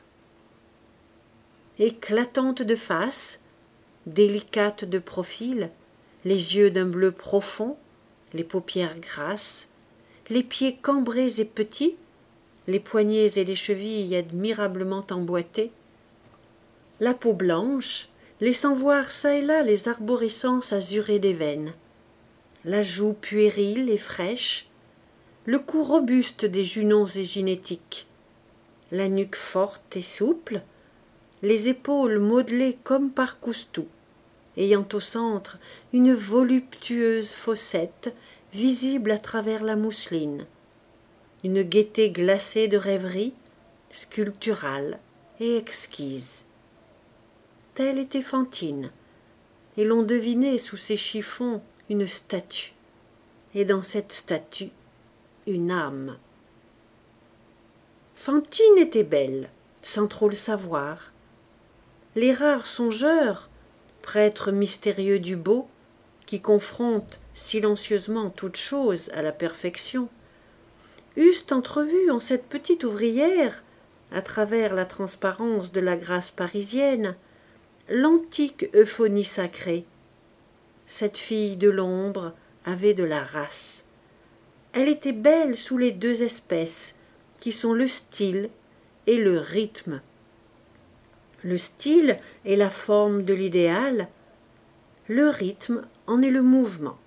Éclatante de face, délicate de profil, les yeux d'un bleu profond, les paupières grasses, les pieds cambrés et petits, les poignets et les chevilles admirablement emboîtés, la peau blanche, laissant voir çà et là les arborescences azurées des veines, la joue puérile et fraîche, le cou robuste des junons éginétiques, la nuque forte et souple, les épaules modelées comme par Coustou, ayant au centre une voluptueuse fossette visible à travers la mousseline, une gaieté glacée de rêverie, sculpturale et exquise. Telle était Fantine, et l'on devinait sous ses chiffons une statue, et dans cette statue une âme. Fantine était belle, sans trop le savoir. Les rares songeurs, prêtres mystérieux du beau, qui confrontent silencieusement toutes choses à la perfection, eussent entrevu en cette petite ouvrière, à travers la transparence de la grâce parisienne, l'antique euphonie sacrée. Cette fille de l'ombre avait de la race. Elle était belle sous les deux espèces, qui sont le style et le rythme. Le style est la forme de l'idéal, le rythme en est le mouvement.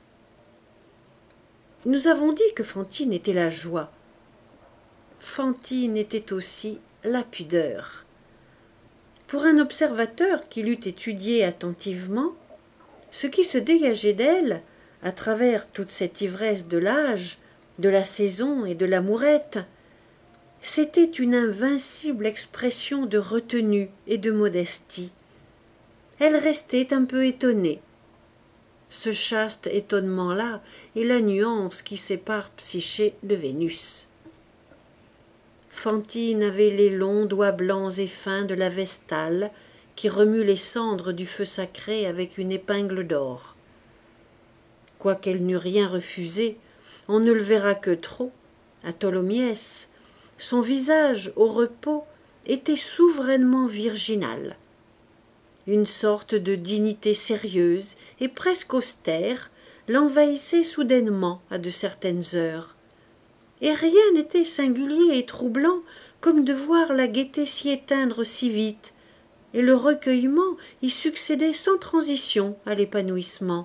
Nous avons dit que Fantine était la joie. Fantine était aussi la pudeur. Pour un observateur qui l'eût étudiée attentivement, ce qui se dégageait d'elle, à travers toute cette ivresse de l'âge, de la saison et de l'amourette, c'était une invincible expression de retenue et de modestie. Elle restait un peu étonnée. Ce chaste étonnement-là est la nuance qui sépare Psyché de Vénus. Fantine avait les longs doigts blancs et fins de la Vestale qui remue les cendres du feu sacré avec une épingle d'or. Quoiqu'elle n'eût rien refusé, on ne le verra que trop, à Tholomyès, son visage au repos était souverainement virginal. Une sorte de dignité sérieuse et presque austère l'envahissait soudainement à de certaines heures. Et rien n'était singulier et troublant comme de voir la gaieté s'y éteindre si vite, et le recueillement y succédait sans transition à l'épanouissement.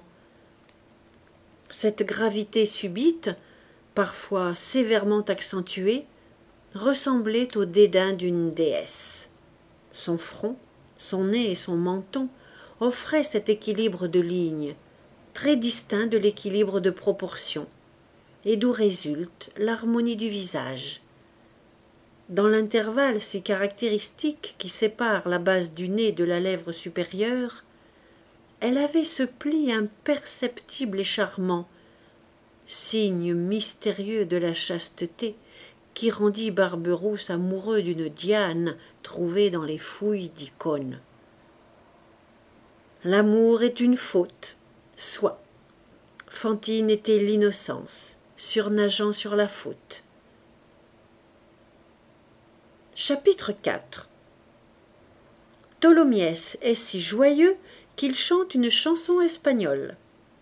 Cette gravité subite, parfois sévèrement accentuée, ressemblait au dédain d'une déesse. Son front, son nez et son menton offraient cet équilibre de lignes, très distinct de l'équilibre de proportion, et d'où résulte l'harmonie du visage. Dans l'intervalle si caractéristique qui sépare la base du nez de la lèvre supérieure, elle avait ce pli imperceptible et charmant, signe mystérieux de la chasteté qui rendit Barberousse amoureux d'une Diane trouvée dans les fouilles d'Icône. L'amour est une faute, soit. Fantine était l'innocence, surnageant sur la faute. Chapitre quatre. Tholomyès est si joyeux qu'il chante une chanson espagnole.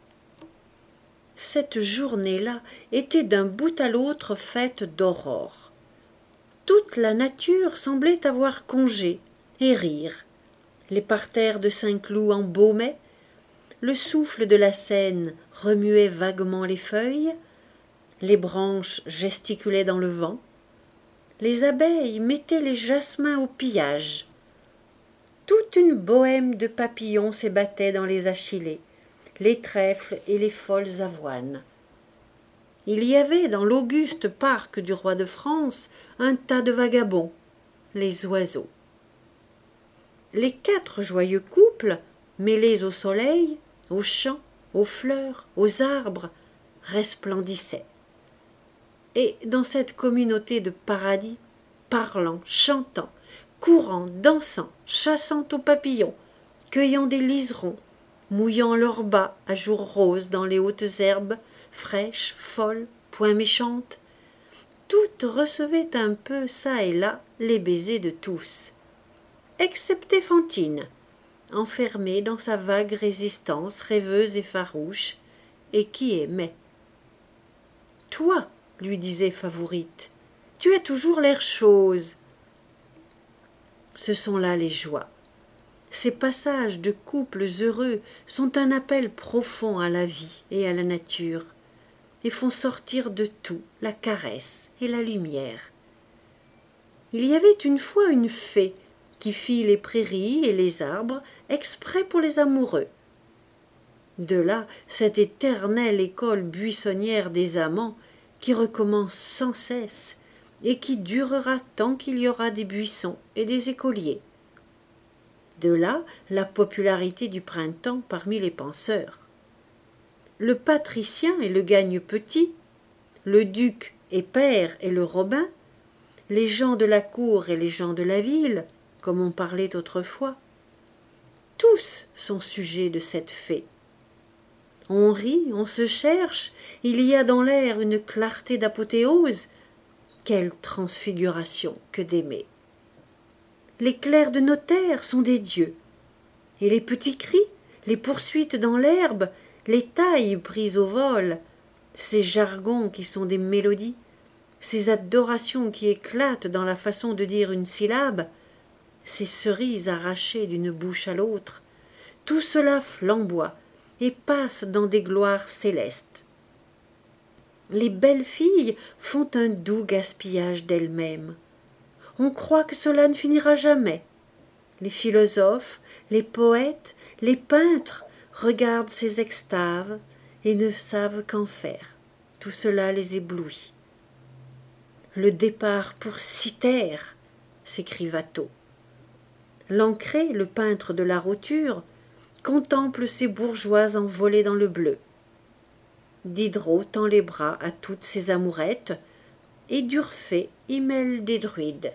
Cette journée-là était d'un bout à l'autre faite d'aurore. Toute la nature semblait avoir congé et rire. Les parterres de Saint-Cloud embaumaient, le souffle de la Seine remuait vaguement les feuilles, les branches gesticulaient dans le vent, les abeilles mettaient les jasmins au pillage. Toute une bohème de papillons s'ébattait dans les achillées, les trèfles et les folles avoines. Il y avait dans l'auguste parc du roi de France un tas de vagabonds, les oiseaux. Les quatre joyeux couples, mêlés au soleil, aux champs, aux fleurs, aux arbres, resplendissaient. Et dans cette communauté de paradis, parlant, chantant, courant, dansant, chassant aux papillons, cueillant des liserons, mouillant leurs bas à jour rose dans les hautes herbes, fraîches, folles, point méchantes, toutes recevaient un peu çà et là les baisers de tous, excepté Fantine, enfermée dans sa vague résistance rêveuse et farouche, et qui aimait. « Toi, lui disait Favourite, tu as toujours l'air chose. » Ce sont là les joies. Ces passages de couples heureux sont un appel profond à la vie et à la nature, et font sortir de tout la caresse et la lumière. Il y avait une fois une fée qui fit les prairies et les arbres exprès pour les amoureux. De là cette éternelle école buissonnière des amants qui recommence sans cesse et qui durera tant qu'il y aura des buissons et des écoliers. De là la popularité du printemps parmi les penseurs. Le patricien et le gagne-petit, le duc et père et le robin, les gens de la cour et les gens de la ville, comme on parlait autrefois, tous sont sujets de cette fée. On rit, on se cherche, il y a dans l'air une clarté d'apothéose. Quelle transfiguration que d'aimer! Les clercs de notaire sont des dieux, et les petits cris, les poursuites dans l'herbe, les tailles prises au vol, ces jargons qui sont des mélodies, ces adorations qui éclatent dans la façon de dire une syllabe, ces cerises arrachées d'une bouche à l'autre, tout cela flamboie, et passent dans des gloires célestes. Les belles filles font un doux gaspillage d'elles-mêmes. On croit que cela ne finira jamais. Les philosophes, les poètes, les peintres regardent ces extaves et ne savent qu'en faire. Tout cela les éblouit. Le départ pour Cythère, s'écrie Watteau. Lancret, le peintre de la roture, contemple ces bourgeois envolés dans le bleu. Diderot tend les bras à toutes ces amourettes, et d'Urfé y mêle des druides.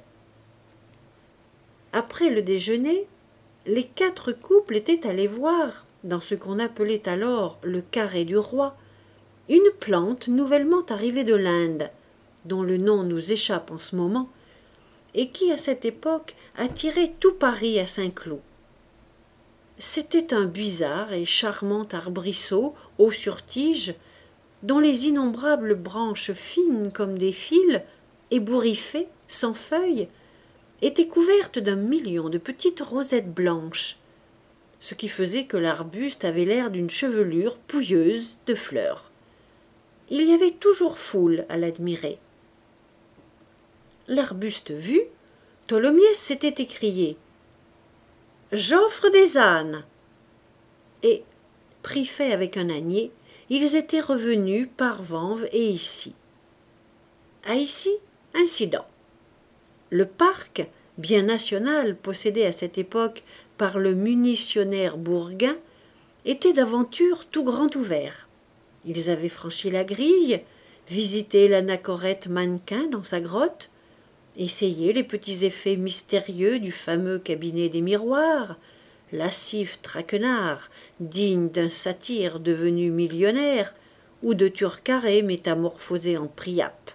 Après le déjeuner, les quatre couples étaient allés voir, dans ce qu'on appelait alors le carré du roi, une plante nouvellement arrivée de l'Inde, dont le nom nous échappe en ce moment, et qui, à cette époque, attirait tout Paris à Saint-Cloud. C'était un bizarre et charmant arbrisseau, haut sur tige, dont les innombrables branches fines comme des fils, ébouriffées, sans feuilles, étaient couvertes d'un million de petites rosettes blanches, ce qui faisait que l'arbuste avait l'air d'une chevelure pouilleuse de fleurs. Il y avait toujours foule à l'admirer. L'arbuste vu, Tholomyès s'était écrié « J'offre des ânes !» Et, pris fait avec un ânier, ils étaient revenus par Vanves et Issy. À Issy, incident. Le parc, bien national possédé à cette époque par le munitionnaire Bourguin, était d'aventure tout grand ouvert. Ils avaient franchi la grille, visité l'anachorète mannequin dans sa grotte, essayé les petits effets mystérieux du fameux cabinet des miroirs, lascif traquenard, digne d'un satyre devenu millionnaire, ou de Turcaret métamorphosé en Priape.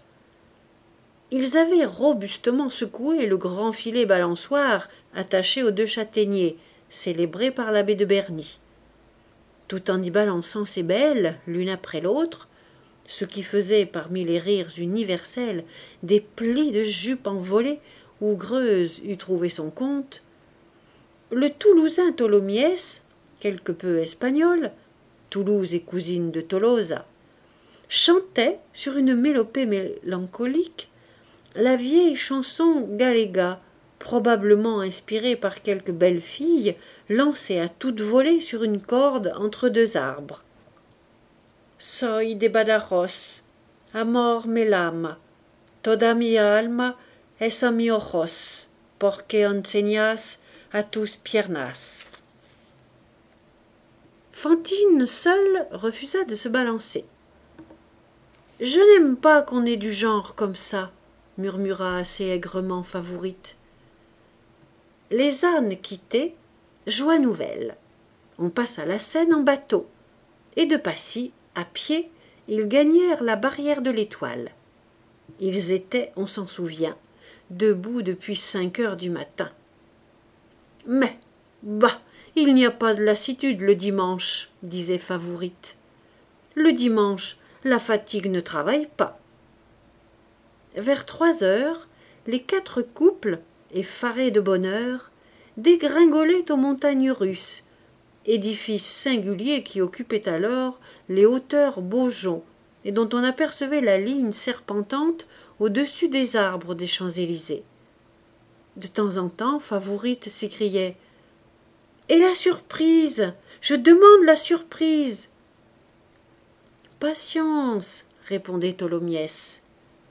Ils avaient robustement secoué le grand filet balançoire attaché aux deux châtaigniers, célébré par l'abbé de Berny. Tout en y balançant ces belles, l'une après l'autre, ce qui faisait, parmi les rires universels, des plis de jupe envolés où Greuze eût trouvé son compte, le Toulousain Tholomyès, quelque peu espagnol, Toulouse est cousine de Tolosa, chantait sur une mélopée mélancolique la vieille chanson Galega, probablement inspirée par quelque belle fille lancée à toute volée sur une corde entre deux arbres. Soy de Badajoz, amor me lama, toda mi alma es a mi ojos, porque enseñas a tus piernas. Fantine seule refusa de se balancer. « Je n'aime pas qu'on ait du genre comme ça, » murmura assez aigrement Favourite. Les ânes quittés, joie nouvelle. On passa la Seine en bateau, et de Passy, à pied, ils gagnèrent la barrière de l'Étoile. Ils étaient, on s'en souvient, debout depuis cinq heures du matin. Mais, bah, il n'y a pas de lassitude le dimanche, disait Favourite. Le dimanche, la fatigue ne travaille pas. Vers trois heures, les quatre couples, effarés de bonheur, dégringolaient aux montagnes russes, édifice singulier qui occupait alors les hauteurs Beaujon et dont on apercevait la ligne serpentante au-dessus des arbres des Champs-Élysées. De temps en temps, Favourite s'écriait « Et la surprise! Je demande la surprise !»« Patience !» répondait Tholomyès.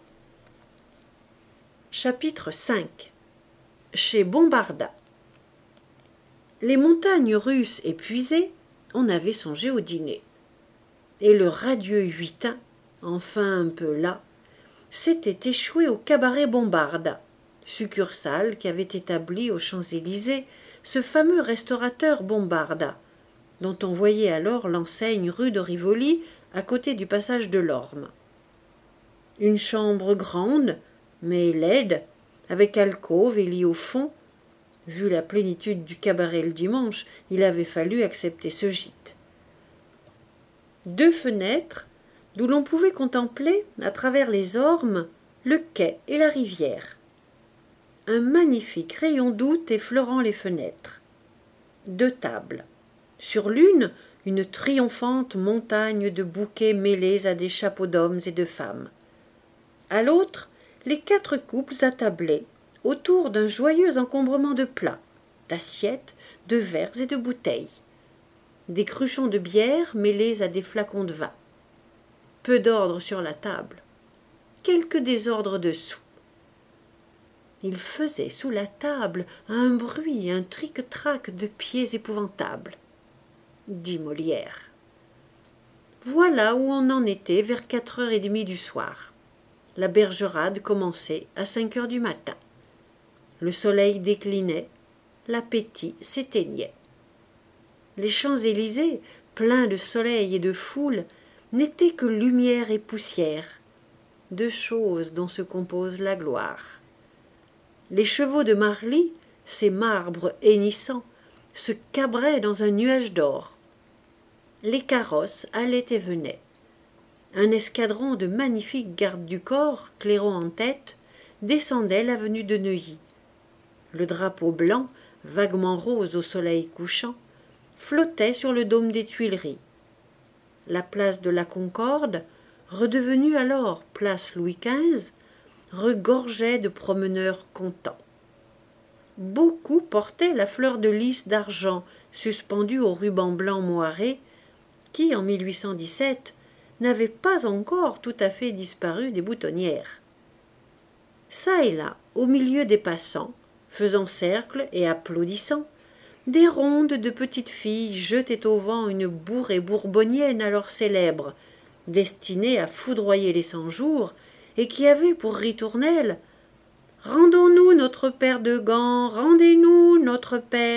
Chapitre cinq. Chez Bombarda. Les montagnes russes épuisées, on avait songé au dîner. Et le radieux Huitain, enfin un peu las, s'était échoué au cabaret Bombarda, succursale qu'avait établi aux Champs-Élysées ce fameux restaurateur Bombarda, dont on voyait alors l'enseigne rue de Rivoli à côté du passage de l'Orme. Une chambre grande, mais laide, avec alcôve et lit au fond. Vu la plénitude du cabaret le dimanche, il avait fallu accepter ce gîte. Deux fenêtres, d'où l'on pouvait contempler, à travers les ormes, le quai et la rivière. Un magnifique rayon d'août effleurant les fenêtres. Deux tables. Sur l'une, une triomphante montagne de bouquets mêlés à des chapeaux d'hommes et de femmes. À l'autre, les quatre couples attablés, autour d'un joyeux encombrement de plats, d'assiettes, de verres et de bouteilles. Des cruchons de bière mêlés à des flacons de vin. Peu d'ordre sur la table, quelque désordre dessous. Il faisait sous la table un bruit, un tric-trac de pieds épouvantable, dit Molière. Voilà où on en était vers quatre heures et demie du soir. La bergerade commençait à cinq heures du matin. Le soleil déclinait, l'appétit s'éteignait. Les Champs-Élysées, pleins de soleil et de foule, n'étaient que lumière et poussière, deux choses dont se compose la gloire. Les chevaux de Marly, ces marbres hennissants, se cabraient dans un nuage d'or. Les carrosses allaient et venaient. Un escadron de magnifiques gardes du corps, clairons en tête, descendait l'avenue de Neuilly. Le drapeau blanc, vaguement rose au soleil couchant, flottait sur le dôme des Tuileries. La place de la Concorde, redevenue alors place Louis quinze, regorgeait de promeneurs contents. Beaucoup portaient la fleur de lys d'argent suspendue au ruban blanc moiré, qui, en mille huit cent dix-sept, n'avait pas encore tout à fait disparu des boutonnières. Ça et là, au milieu des passants, faisant cercle et applaudissant, des rondes de petites filles jetaient au vent une bourrée bourbonienne alors célèbre, destinée à foudroyer les cent-jours, et qui avait pour ritournelle « Rendons-nous notre paire de gants, rendez-nous notre paire !»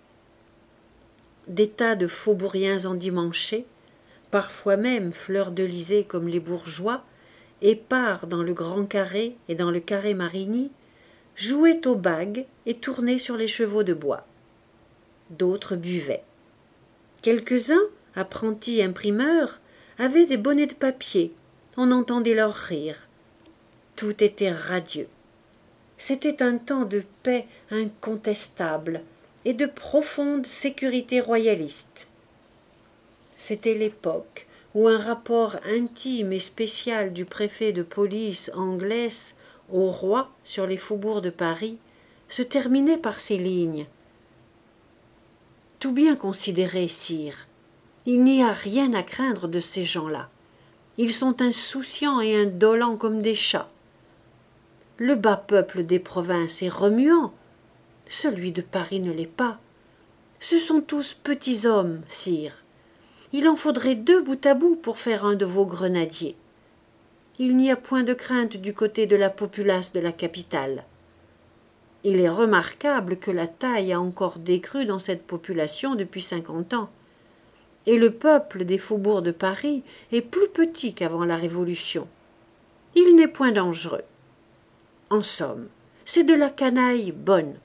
Des tas de faubouriens endimanchés, parfois même fleur-de-lysée comme les bourgeois, épars dans le grand carré et dans le carré Marigny, jouaient aux bagues et tournaient sur les chevaux de bois. D'autres buvaient. Quelques-uns, apprentis imprimeurs, avaient des bonnets de papier, on entendait leurs rires. Tout était radieux. C'était un temps de paix incontestable et de profonde sécurité royaliste. C'était l'époque où un rapport intime et spécial du préfet de police anglaise au roi sur les faubourgs de Paris se terminait par ces lignes. Tout bien considéré, sire, il n'y a rien à craindre de ces gens-là. Ils sont insouciants et indolents comme des chats. Le bas peuple des provinces est remuant, celui de Paris ne l'est pas. Ce sont tous petits hommes, sire. Il en faudrait deux bout à bout pour faire un de vos grenadiers. Il n'y a point de crainte du côté de la populace de la capitale. Il est remarquable que la taille a encore décru dans cette population depuis cinquante ans, et le peuple des faubourgs de Paris est plus petit qu'avant la Révolution. Il n'est point dangereux. En somme, c'est de la canaille bonne.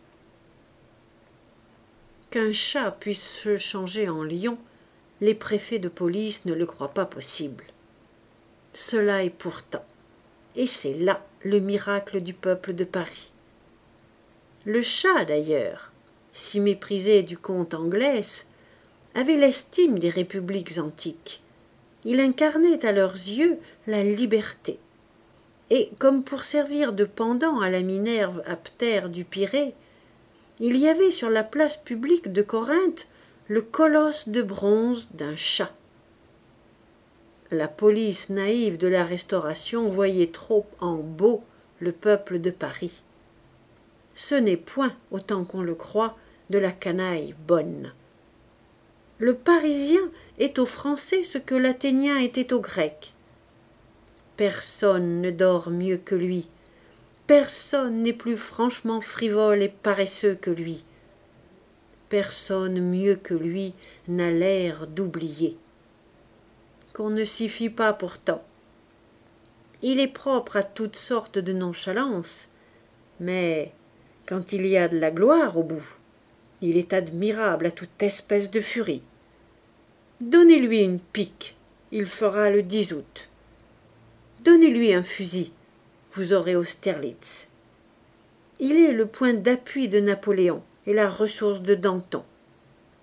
Qu'un chat puisse se changer en lion, les préfets de police ne le croient pas possible. Cela est pourtant, et c'est là le miracle du peuple de Paris. Le chat, d'ailleurs, si méprisé du comte Anglès, avait l'estime des républiques antiques. Il incarnait à leurs yeux la liberté. Et comme pour servir de pendant à la Minerve aptère du Pirée, il y avait sur la place publique de Corinthe le colosse de bronze d'un chat. La police naïve de la Restauration voyait trop en beau le peuple de Paris. Ce n'est point, autant qu'on le croit, de la canaille bonne. Le Parisien est aux Français ce que l'Athénien était aux Grecs. Personne ne dort mieux que lui. Personne n'est plus franchement frivole et paresseux que lui. Personne mieux que lui n'a l'air d'oublier. Qu'on ne s'y fie pas pourtant. Il est propre à toutes sortes de nonchalance, mais quand il y a de la gloire au bout, il est admirable à toute espèce de furie. Donnez-lui une pique, il fera le dix août. Donnez-lui un fusil, vous aurez Austerlitz. Il est le point d'appui de Napoléon et la ressource de Danton.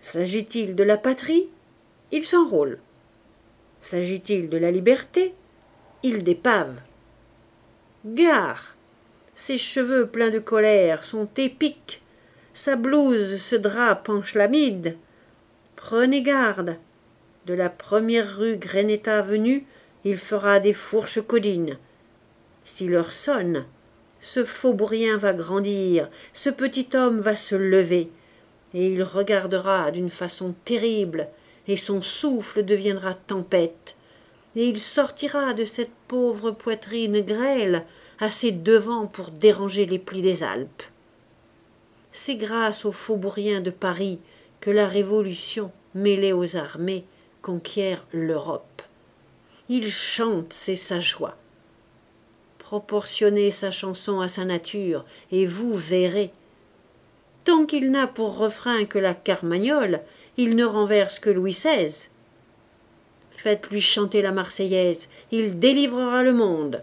S'agit-il de la patrie? Il s'enrôle. S'agit-il de la liberté? Il dépave. Gare! Ses cheveux pleins de colère sont épiques, sa blouse se drape en chlamyde. Prenez garde, de la première rue Greneta venue, il fera des fourches codines. Si l'heure sonne, ce faubourien va grandir, ce petit homme va se lever, et il regardera d'une façon terrible, et son souffle deviendra tempête, et il sortira de cette pauvre poitrine grêle assez devant pour déranger les plis des Alpes. C'est grâce aux faubouriens de Paris que la Révolution, mêlée aux armées, conquiert l'Europe. Il chante, c'est sa joie. Proportionnez sa chanson à sa nature, et vous verrez. Tant qu'il n'a pour refrain que la Carmagnole, il ne renverse que Louis seize. Faites-lui chanter la Marseillaise, il délivrera le monde.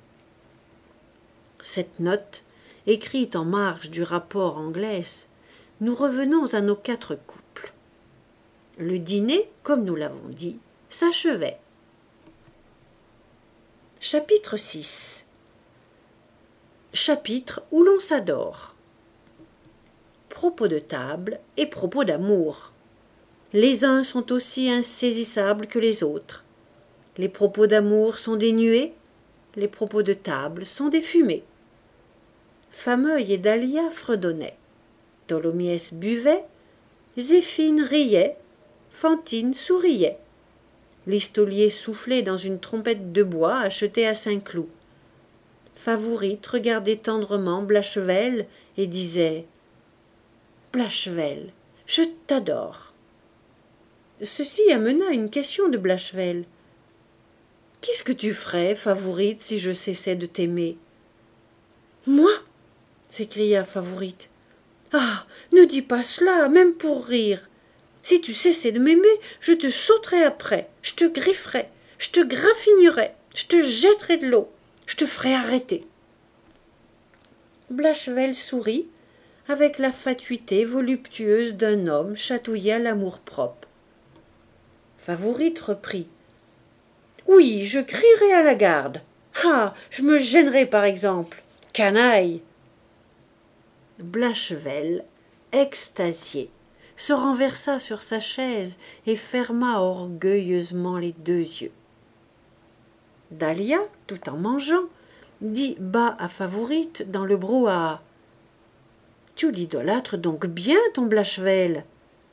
Cette note, écrite en marge du rapport anglais, nous revenons à nos quatre couples. Le dîner, comme nous l'avons dit, s'achevait. Chapitre six. Chapitre où l'on s'adore. Propos de table et propos d'amour. Les uns sont aussi insaisissables que les autres. Les propos d'amour sont des nuées, les propos de table sont des fumées. Fameuil et Dahlia fredonnaient. Tholomyès buvait, Zéphine riait, Fantine souriait. Listolier soufflait dans une trompette de bois achetée à Saint-Cloud. Favourite regardait tendrement Blachevelle et disait « Blachevelle, je t'adore ». Ceci amena une question de Blachevelle. « Qu'est-ce que tu ferais, Favourite, si je cessais de t'aimer ?»« Moi ?» s'écria Favourite. « Ah, ne dis pas cela, même pour rire. Si tu cessais de m'aimer, je te sauterais après, je te grifferais, je te graffinerais, je te jetterais de l'eau, je te ferais arrêter. » Blachevelle sourit avec la fatuité voluptueuse d'un homme chatouillé à l'amour-propre. Favourite reprit. « Oui, je crierai à la garde. Ah, je me gênerai par exemple. Canaille !» Blachevelle, extasié, se renversa sur sa chaise et ferma orgueilleusement les deux yeux. Dahlia, tout en mangeant, dit bas à Favourite dans le brouhaha. « Tu l'idolâtres donc bien, ton Blachevelle !»«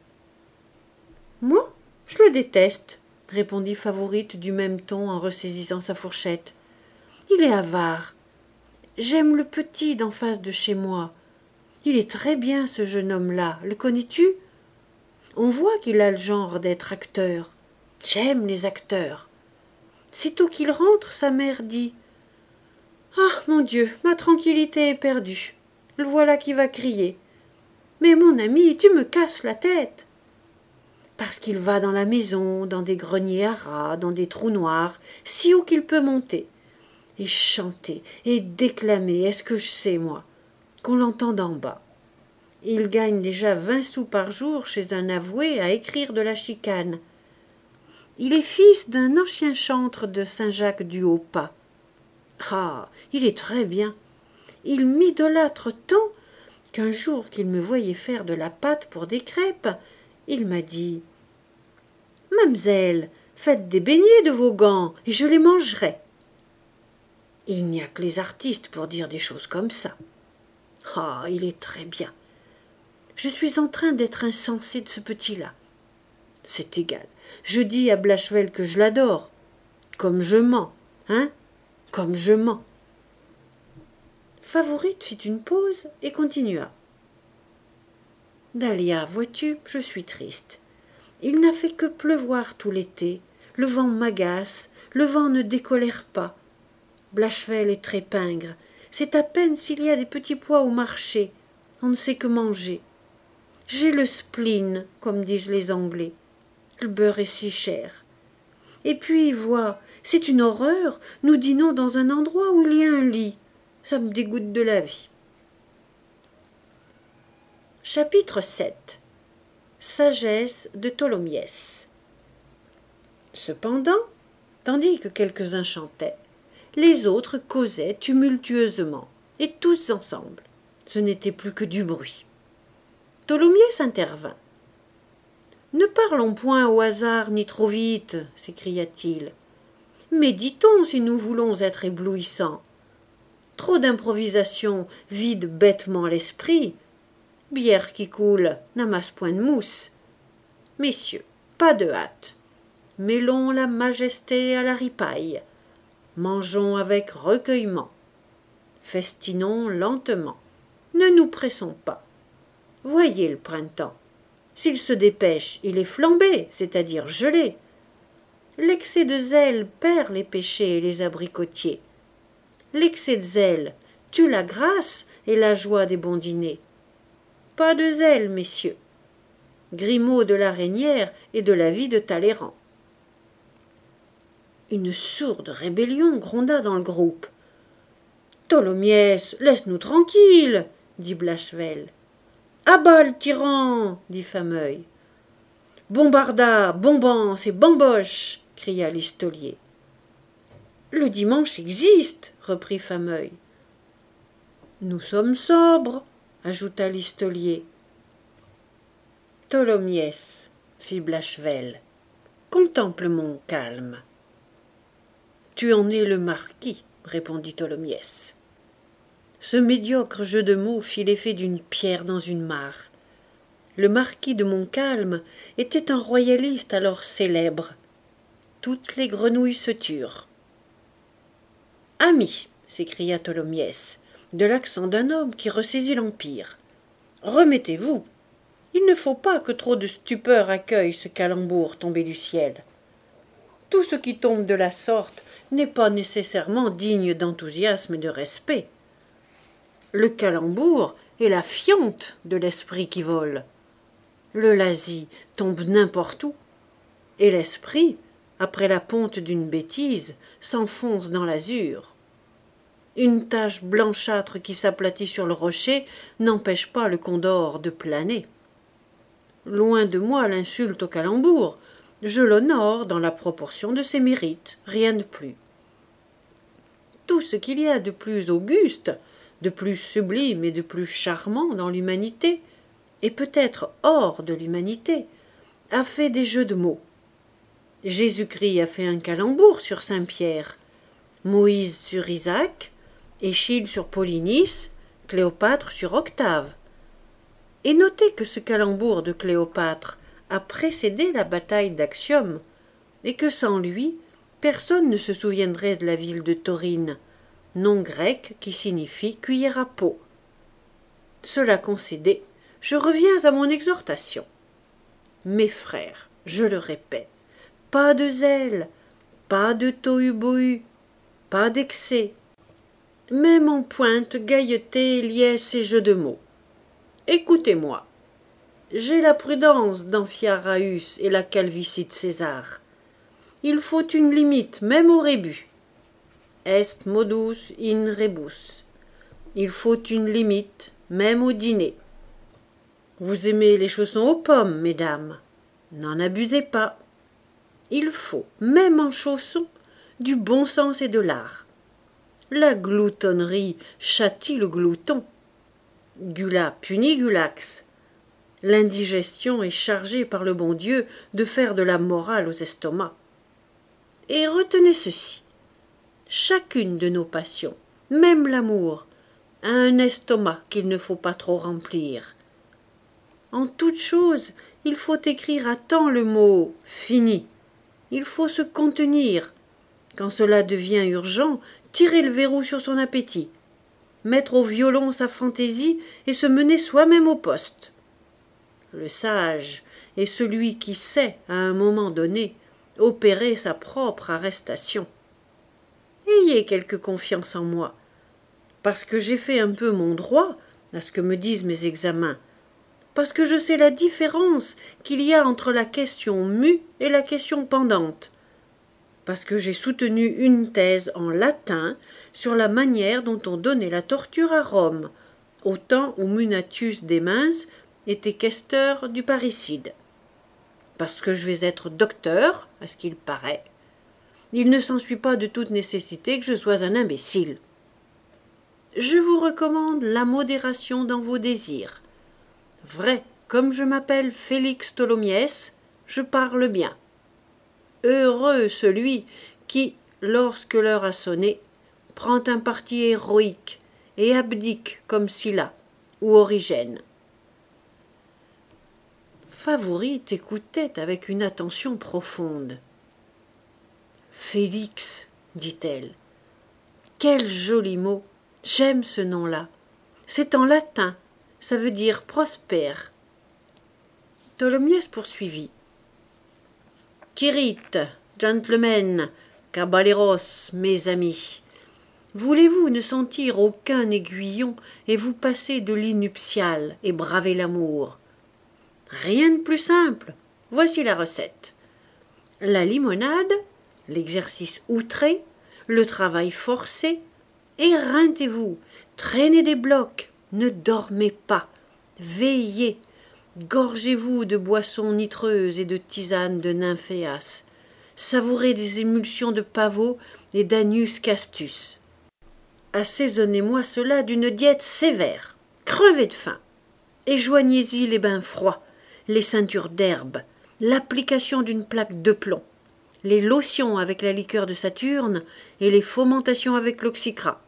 Moi, je le déteste, » répondit Favourite du même ton en ressaisissant sa fourchette. « Il est avare. J'aime le petit d'en face de chez moi. Il est très bien, ce jeune homme-là, le connais-tu? On voit qu'il a le genre d'être acteur. J'aime les acteurs. Sitôt qu'il rentre, sa mère dit « Ah, mon Dieu, ma tranquillité est perdue. Le voilà qui va crier. Mais mon ami, tu me casses la tête. » Parce qu'il va dans la maison, dans des greniers à rats, dans des trous noirs, si haut qu'il peut monter, et chanter, et déclamer, est-ce que je sais, moi, qu'on l'entend d'en bas. Il gagne déjà vingt sous par jour chez un avoué à écrire de la chicane. Il est fils d'un ancien chantre de Saint-Jacques-du-Haut-Pas. Ah, il est très bien. Il m'idolâtre tant qu'un jour qu'il me voyait faire de la pâte pour des crêpes, il m'a dit « Mamselle, faites des beignets de vos gants et je les mangerai. » Il n'y a que les artistes pour dire des choses comme ça. Ah, il est très bien. Je suis en train d'être insensé de ce petit-là. C'est égal. Je dis à Blachevelle que je l'adore. Comme je mens, hein? Comme je mens. Favourite fit une pause et continua. Dahlia, vois-tu, je suis triste. Il n'a fait que pleuvoir tout l'été. Le vent m'agace, le vent ne décolère pas. Blachevelle est très pingre. C'est à peine s'il y a des petits pois au marché. On ne sait que manger. J'ai le spleen, comme disent les Anglais. Le beurre est si cher. Et puis, vois, c'est une horreur. Nous dînons dans un endroit où il y a un lit. Ça me dégoûte de la vie. Chapitre sept. sagesse de Tholomyès. Cependant, tandis que quelques-uns chantaient, les autres causaient tumultueusement, et tous ensemble. Ce n'était plus que du bruit. Tholomyès intervint. « Ne parlons point au hasard ni trop vite, s'écria-t-il. Méditons si nous voulons être éblouissants. Trop d'improvisation vide bêtement l'esprit. Bière qui coule n'amasse point de mousse. Messieurs, pas de hâte. Mêlons la majesté à la ripaille. Mangeons avec recueillement. Festinons lentement. Ne nous pressons pas. Voyez le printemps. S'il se dépêche, il est flambé, c'est-à-dire gelé. L'excès de zèle perd les pêchers et les abricotiers. L'excès de zèle tue la grâce et la joie des bons dîners. Pas de zèle, messieurs. Grimaud de la Reynière et de la vie de Talleyrand. Une sourde rébellion gronda dans le groupe. « Tholomyès, laisse-nous tranquilles, dit Blachevelle. « À bas le tyran, dit Fameuil. « Bombarda, bombance et bamboche, cria Listolier. « Le dimanche existe, reprit Fameuil. « Nous sommes sobres, ajouta Listolier. « Tholomyès, fit Blachevelle, contemple mon calme. »« Tu en es le marquis, répondit Tholomyès. Ce médiocre jeu de mots fit l'effet d'une pierre dans une mare. Le marquis de Montcalm était un royaliste alors célèbre. Toutes les grenouilles se turent. « Amis, s'écria Tholomyès, de l'accent d'un homme qui ressaisit l'Empire. Remettez-vous. Il ne faut pas que trop de stupeur accueille ce calembour tombé du ciel. Tout ce qui tombe de la sorte n'est pas nécessairement digne d'enthousiasme et de respect. Le calembour est la fiente de l'esprit qui vole. Le lazzi tombe n'importe où, et l'esprit, après la ponte d'une bêtise, s'enfonce dans l'azur. Une tache blanchâtre qui s'aplatit sur le rocher n'empêche pas le condor de planer. Loin de moi l'insulte au calembour, je l'honore dans la proportion de ses mérites, rien de plus. Tout ce qu'il y a de plus auguste, de plus sublime et de plus charmant dans l'humanité, et peut-être hors de l'humanité, a fait des jeux de mots. Jésus-Christ a fait un calembour sur Saint-Pierre, Moïse sur Isaac, Échille sur Polynice, Cléopâtre sur Octave. Et notez que ce calembour de Cléopâtre a précédé la bataille d'Actium, et que sans lui, personne ne se souviendrait de la ville de Taurine, nom grec qui signifie cuillère à peau. Cela concédé, je reviens à mon exhortation. Mes frères, je le répète, pas de zèle, pas de tohu-bohu, pas d'excès, même en pointe gaieté, liesse et jeux de mots. Écoutez-moi. J'ai la prudence d'Amphiaraüs et la calvitie de César. Il faut une limite, même au rébus. Est modus in rebus. Il faut une limite, même au dîner. Vous aimez les chaussons aux pommes, mesdames. N'en abusez pas. Il faut, même en chaussons, du bon sens et de l'art. La gloutonnerie châtie le glouton. Gula punit Gulax. L'indigestion est chargée par le bon Dieu de faire de la morale aux estomacs. Et retenez ceci. Chacune de nos passions, même l'amour, a un estomac qu'il ne faut pas trop remplir. En toute chose, il faut écrire à temps le mot « fini ». Il faut se contenir. Quand cela devient urgent, tirer le verrou sur son appétit, mettre au violon sa fantaisie et se mener soi-même au poste. Le sage est celui qui sait, à un moment donné, opérer sa propre arrestation. Ayez quelque confiance en moi, parce que j'ai fait un peu mon droit à ce que me disent mes examens, parce que je sais la différence qu'il y a entre la question mue et la question pendante, parce que j'ai soutenu une thèse en latin sur la manière dont on donnait la torture à Rome, au temps où Munatius Démens été questeur du parricide. Parce que je vais être docteur, à ce qu'il paraît, il ne s'ensuit pas de toute nécessité que je sois un imbécile. Je vous recommande la modération dans vos désirs. Vrai, comme je m'appelle Félix Tholomyès, je parle bien. Heureux celui qui, lorsque l'heure a sonné, prend un parti héroïque et abdique comme Sylla ou Origène. Favourite écoutait avec une attention profonde. « Félix, dit-elle, quel joli mot, j'aime ce nom-là. C'est en latin, ça veut dire prospère. » Tholomyès poursuivit. « Quirite, gentlemen, caballeros, mes amis, voulez-vous ne sentir aucun aiguillon et vous passer de lit nuptial et braver l'amour? Rien de plus simple, voici la recette. La limonade, l'exercice outré, le travail forcé, éreintez-vous, traînez des blocs, ne dormez pas, veillez, gorgez-vous de boissons nitreuses et de tisanes de nymphéas, savourez des émulsions de pavot et d'anus castus. Assaisonnez-moi cela d'une diète sévère, crevez de faim, et joignez-y les bains froids, les ceintures d'herbe, l'application d'une plaque de plomb, les lotions avec la liqueur de Saturne et les fomentations avec l'oxycrat.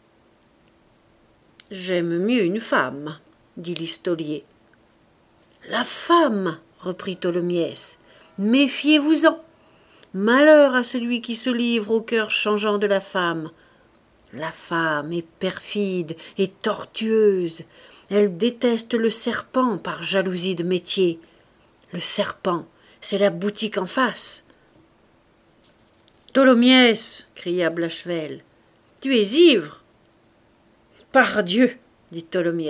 « J'aime mieux une femme, » dit Listolier. « La femme, » reprit Tholomyès, « méfiez-vous-en. Malheur à celui qui se livre au cœur changeant de la femme. La femme est perfide et tortueuse. Elle déteste le serpent par jalousie de métier. Le serpent, c'est la boutique en face. »« Tholomyès, cria Blachevelle, tu es ivre. »« Pardieu, dit Tholomyès. »«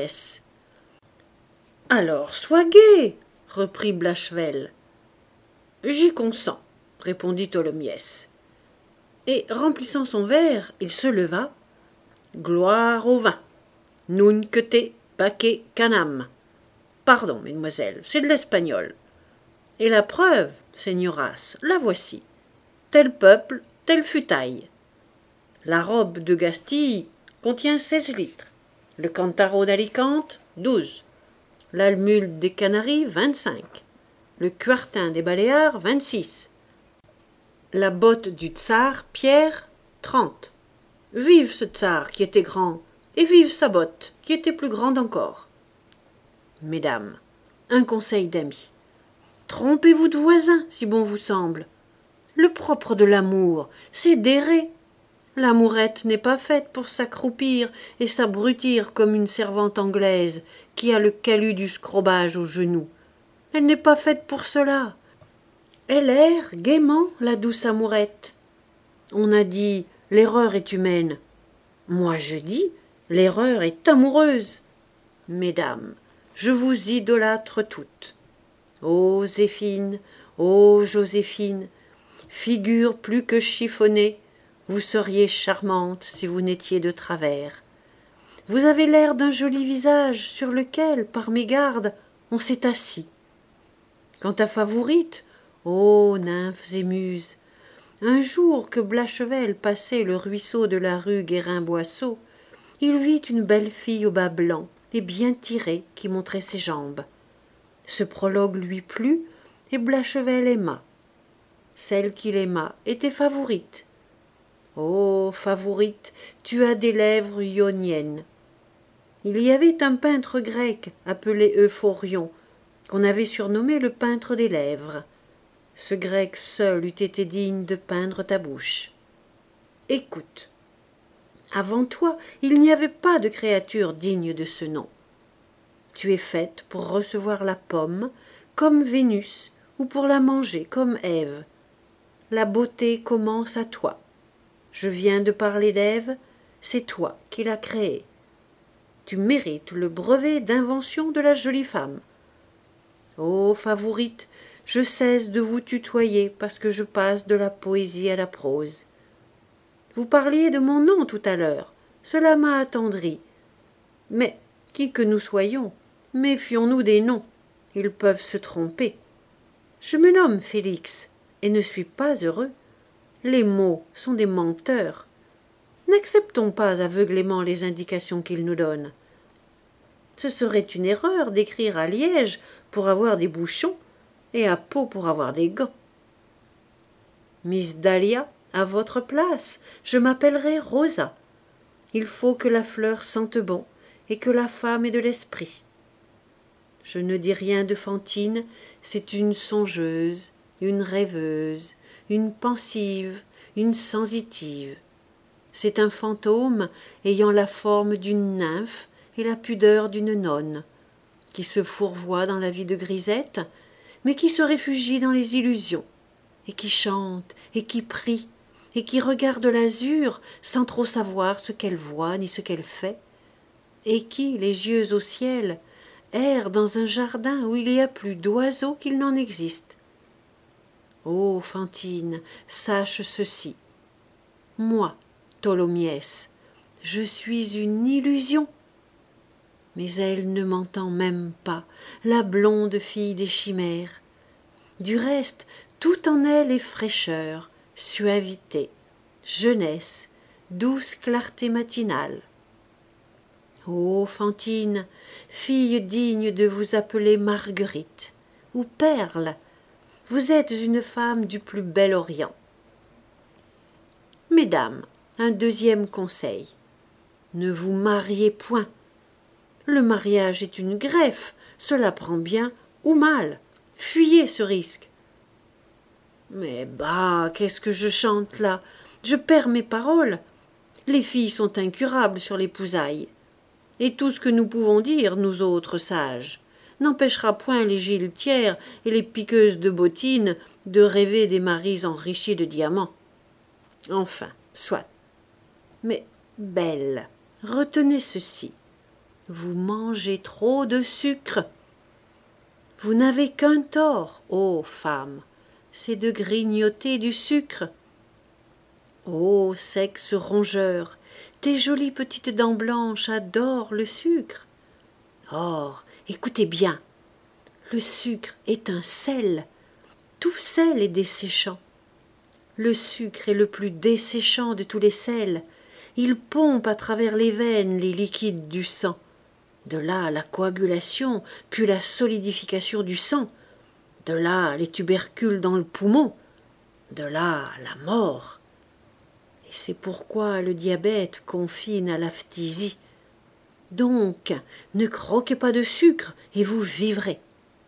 Alors sois gai, reprit Blachevelle. »« J'y consens, répondit Tholomyès. Et, remplissant son verre, il se leva. « Gloire au vin. Nunc te pace canam. » Pardon, mesdemoiselles, c'est de l'espagnol. Et la preuve, seignoras, la voici. Tel peuple, telle futaille. La robe de Gastille contient seize litres. Le cantaro d'Alicante, douze. L'almule des Canaries, vingt-cinq. Le cuartin des Baléares, vingt-six. La botte du tsar Pierre, trente. Vive ce tsar qui était grand, et vive sa botte qui était plus grande encore. Mesdames, un conseil d'amis. Trompez-vous de voisin, si bon vous semble. Le propre de l'amour, c'est d'errer. L'amourette n'est pas faite pour s'accroupir et s'abrutir comme une servante anglaise qui a le calus du scrobage au genou. Elle n'est pas faite pour cela. Elle erre gaiement, la douce amourette. On a dit « l'erreur est humaine ». Moi je dis « l'erreur est amoureuse ». Mesdames, je vous idolâtre toutes. Ô Zéphine, ô Joséphine, figure plus que chiffonnée, vous seriez charmante si vous n'étiez de travers. Vous avez l'air d'un joli visage sur lequel, par mégarde, on s'est assis. Quant à Favourite, ô nymphes et muses, un jour que Blachevelle passait le ruisseau de la rue Guérin-Boisseau, il vit une belle fille au bas blanc et bien tiré qui montrait ses jambes. Ce prologue lui plut et Blachevelle aima. Celle qu'il aima était Favourite. Ô Favourite, tu as des lèvres ioniennes. Il y avait un peintre grec appelé Euphorion, qu'on avait surnommé le peintre des lèvres. Ce grec seul eût été digne de peindre ta bouche. Écoute. Avant toi, il n'y avait pas de créature digne de ce nom. Tu es faite pour recevoir la pomme, comme Vénus, ou pour la manger, comme Ève. La beauté commence à toi. Je viens de parler d'Ève, c'est toi qui l'as créée. Tu mérites le brevet d'invention de la jolie femme. Ô Favourite, je cesse de vous tutoyer parce que je passe de la poésie à la prose. Vous parliez de mon nom tout à l'heure, cela m'a attendri. Mais, qui que nous soyons, Méfions-nous des noms, ils peuvent se tromper. Je me nomme Félix et ne suis pas heureux. Les mots sont des menteurs. N'acceptons pas aveuglément les indications qu'ils nous donnent. Ce serait une erreur d'écrire à Liège pour avoir des bouchons et à Pau pour avoir des gants. Miss Dahlia, à votre place, je m'appellerai Rosa. Il faut que la fleur sente bon et que la femme ait de l'esprit. Je ne dis rien de Fantine, c'est une songeuse, une rêveuse, une pensive, une sensitive. C'est un fantôme ayant la forme d'une nymphe et la pudeur d'une nonne, qui se fourvoie dans la vie de grisette, mais qui se réfugie dans les illusions, et qui chante, et qui prie, et qui regarde l'azur sans trop savoir ce qu'elle voit ni ce qu'elle fait, et qui, les yeux au ciel, erre dans un jardin où il y a plus d'oiseaux qu'il n'en existe. Ô Fantine, sache ceci. Moi, Tholomyès, je suis une illusion. Mais elle ne m'entend même pas, la blonde fille des chimères. Du reste, tout en elle est fraîcheur, suavité, jeunesse, douce clarté matinale. Ô Fantine, fille digne de vous appeler Marguerite ou Perle, vous êtes une femme du plus bel Orient. Mesdames, un deuxième conseil. Ne vous mariez point. Le mariage est une greffe, cela prend bien ou mal. Fuyez ce risque. Mais bah, qu'est-ce que je chante là? Je perds mes paroles. Les filles sont incurables sur l'épousaille. Et tout ce que nous pouvons dire, nous autres sages, n'empêchera point les giletières et les piqueuses de bottines de rêver des maris enrichis de diamants. Enfin, soit. Mais, belle, retenez ceci. Vous mangez trop de sucre. Vous n'avez qu'un tort, ô femme, c'est de grignoter du sucre. Ô sexe rongeur, tes jolies petites dents blanches adorent le sucre. Or, écoutez bien, le sucre est un sel, tout sel est desséchant. Le sucre est le plus desséchant de tous les sels, il pompe à travers les veines les liquides du sang. De là la coagulation, puis la solidification du sang. De là les tubercules dans le poumon. De là la mort. Et c'est pourquoi le diabète confine à la phtisie. Donc, ne croquez pas de sucre et vous vivrez.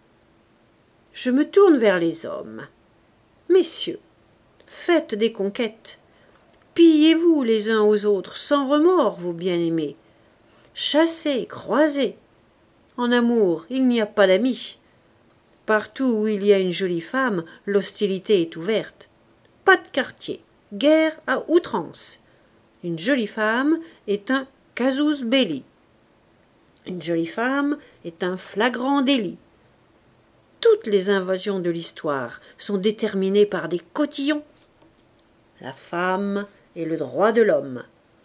Je me tourne vers les hommes. Messieurs, faites des conquêtes. Pillez-vous les uns aux autres sans remords, vos bien-aimés. Chassez, croisez. En amour, il n'y a pas d'amis. Partout où il y a une jolie femme, l'hostilité est ouverte. Pas de quartier, guerre à outrance. Une jolie femme est un casus belli. Une jolie femme est un flagrant délit. Toutes les invasions de l'histoire sont déterminées par des cotillons. La femme est le droit de l'homme.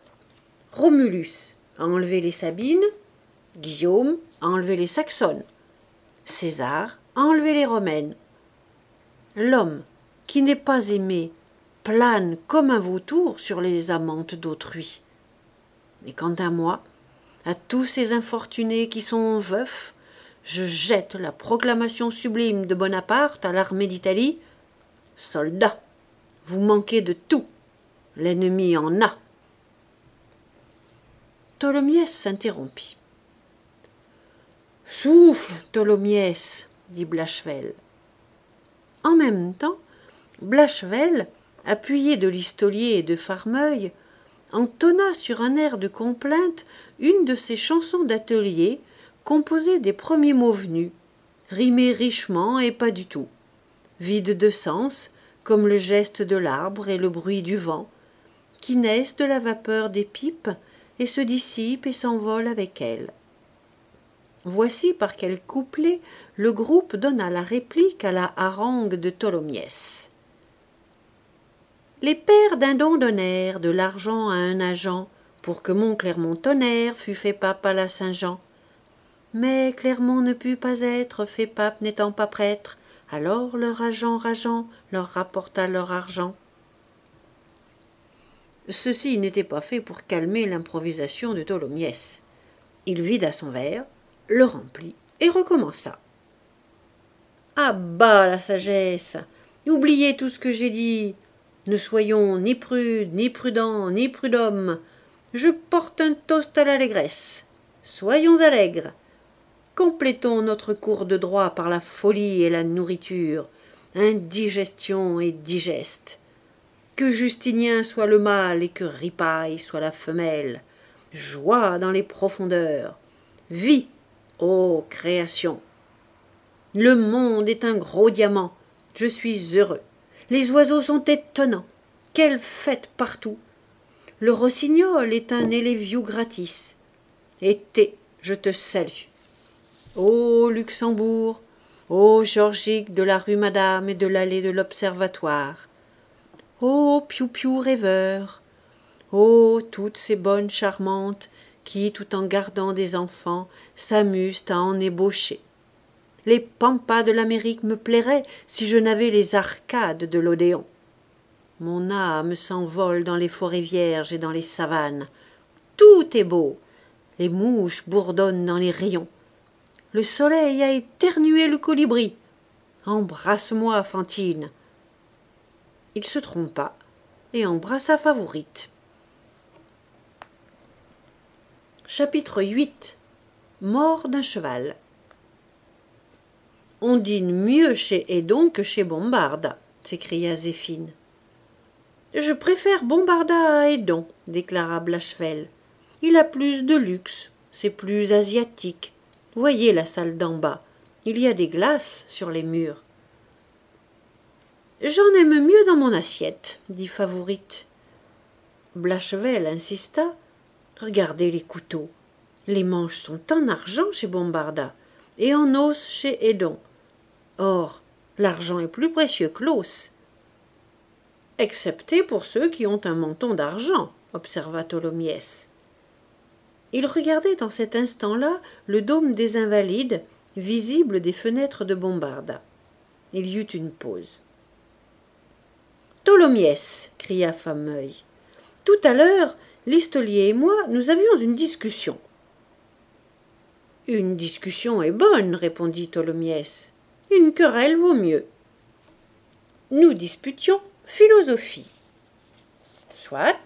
Romulus a enlevé les Sabines, Guillaume a enlevé les Saxonnes, César a enlevé les Romaines. L'homme qui n'est pas aimé plane comme un vautour sur les amantes d'autrui. Et quant à moi, à tous ces infortunés qui sont veufs, je jette la proclamation sublime de Bonaparte à l'armée d'Italie. Soldats, vous manquez de tout, l'ennemi en a. Tholomyès s'interrompit. Souffle, Tholomyès, dit Blachevelle. En même temps, Blachevelle, appuyé de Listolier et de Farmeuil, entonna sur un air de complainte une de ces chansons d'atelier composées des premiers mots venus, rimées richement et pas du tout, vides de sens, comme le geste de l'arbre et le bruit du vent, qui naissent de la vapeur des pipes et se dissipent et s'envolent avec elle. Voici par quel couplet le groupe donna la réplique à la harangue de Tholomyès. Les pères d'un don donnèrent de l'argent à un agent pour que mon Clermont-Tonnerre fût fait pape à la Saint-Jean. Mais Clermont ne put pas être fait pape n'étant pas prêtre. Alors leur agent rageant leur rapporta leur argent. Ceci n'était pas fait pour calmer l'improvisation de Tholomyès. Il vida son verre, le remplit et recommença. Ah bas la sagesse! Oubliez tout ce que j'ai dit. Ne soyons ni prudes, ni prudents, ni prud'hommes. Je porte un toast à l'allégresse. Soyons allègres. Complétons notre cours de droit par la folie et la nourriture, indigestion et digeste. Que Justinien soit le mâle et que Ripaille soit la femelle. Joie dans les profondeurs. Vie, ô création. Le monde est un gros diamant. Je suis heureux. Les oiseaux sont étonnants. Quelle fête partout. Le rossignol est un éléviou gratis. Été, je te salue. Ô Luxembourg, ô Georgique de la rue Madame et de l'allée de l'Observatoire, ô piou-piou rêveur, ô toutes ces bonnes charmantes qui, tout en gardant des enfants, s'amusent à en ébaucher. Les pampas de l'Amérique me plairaient si je n'avais les arcades de l'Odéon. Mon âme s'envole dans les forêts vierges et dans les savanes. Tout est beau. Les mouches bourdonnent dans les rayons. Le soleil a éternué le colibri. Embrasse-moi, Fantine. Il se trompa et embrassa Favourite. Chapitre huit. Mort d'un cheval. On dîne mieux chez Hédon que chez Bombarda, s'écria Zéphine. Je préfère Bombarda à Hédon, déclara Blachevelle. Il a plus de luxe, c'est plus asiatique. Voyez la salle d'en bas, il y a des glaces sur les murs. J'en aime mieux dans mon assiette, dit Favourite. Blachevelle insista. Regardez les couteaux. Les manches sont en argent chez Bombarda et en os chez Hédon. Or, l'argent est plus précieux que l'os. Excepté pour ceux qui ont un menton d'argent, observa Tholomyès. Il regardait en cet instant-là le dôme des Invalides, visible des fenêtres de Bombarda. Il y eut une pause. « Tholomyès !» cria Fameuil. « Tout à l'heure, Listolier et moi, nous avions une discussion. »« Une discussion est bonne, » répondit Tholomyès. « Une querelle vaut mieux. »« Nous disputions philosophie. »« Soit. »«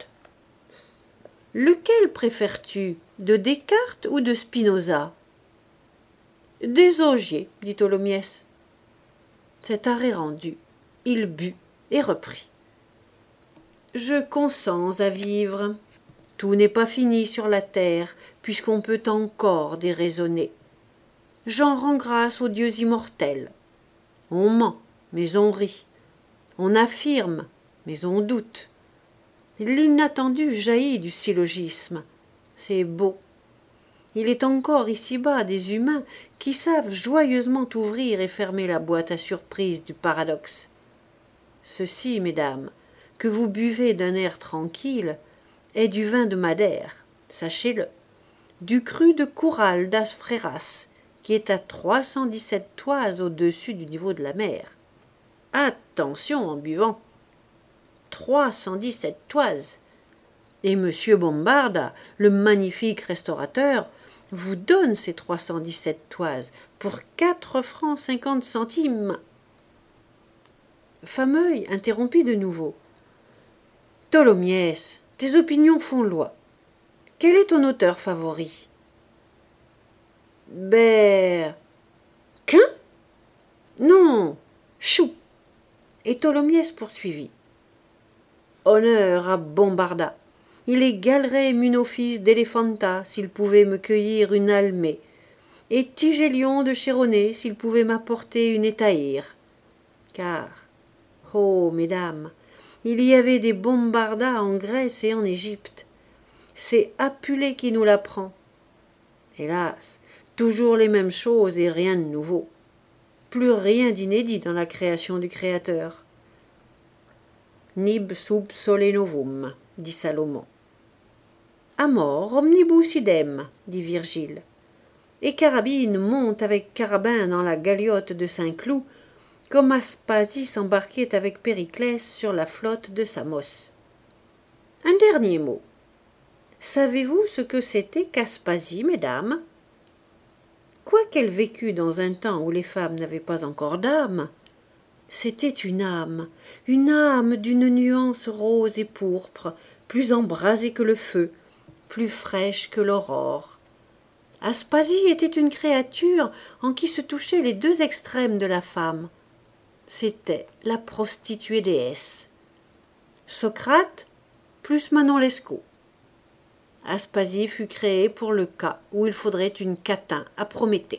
Lequel préfères-tu, de Descartes ou de Spinoza ?»« Des Ogier, » dit Tholomyès. Cet arrêt rendu, il but et reprit. « Je consens à vivre. Tout n'est pas fini sur la terre, puisqu'on peut encore déraisonner. J'en rends grâce aux dieux immortels. On ment, mais on rit. On affirme, mais on doute. L'inattendu jaillit du syllogisme. C'est beau. Il est encore ici-bas des humains qui savent joyeusement ouvrir et fermer la boîte à surprise du paradoxe. Ceci, mesdames, que vous buvez d'un air tranquille, est du vin de Madère, sachez-le, du cru de Coural das Freiras, qui est à trois cent dix-sept toises au-dessus du niveau de la mer. Attention en buvant. Trois cent dix-sept toises. Et monsieur Bombarda, le magnifique restaurateur, vous donne ces trois cent dix-sept toises pour quatre francs cinquante centimes. Fameuil interrompit de nouveau. Tholomyès, tes opinions font loi. Quel est ton auteur favori? Ber... Qu'un? Non, Chou. Et Tholomyès poursuivit. Honneur à Bombarda. Il égalerait Munophis d'Elephanta s'il pouvait me cueillir une almée, et Tigélion de Chéronée s'il pouvait m'apporter une étaïre. Car, oh, mesdames, il y avait des Bombardas en Grèce et en Égypte. C'est Apulée qui nous l'apprend. Hélas, toujours les mêmes choses et rien de nouveau. Plus rien d'inédit dans la création du Créateur. Nib sub sole novum, dit Salomon. Amor omnibus idem, dit Virgile. et Carabine monte avec Carabin dans la galiote de Saint-Cloud, comme Aspasie s'embarquait avec Périclès sur la flotte de Samos. Un dernier mot. Savez-vous ce que c'était qu'Aspasie, mesdames? Quoiqu'elle vécût dans un temps où les femmes n'avaient pas encore d'âme, c'était une âme, une âme d'une nuance rose et pourpre, plus embrasée que le feu, plus fraîche que l'aurore. Aspasie était une créature en qui se touchaient les deux extrêmes de la femme. C'était la prostituée déesse. Socrate plus Manon Lescaut. Aspasie fut créée pour le cas où il faudrait une catin à Prométhée.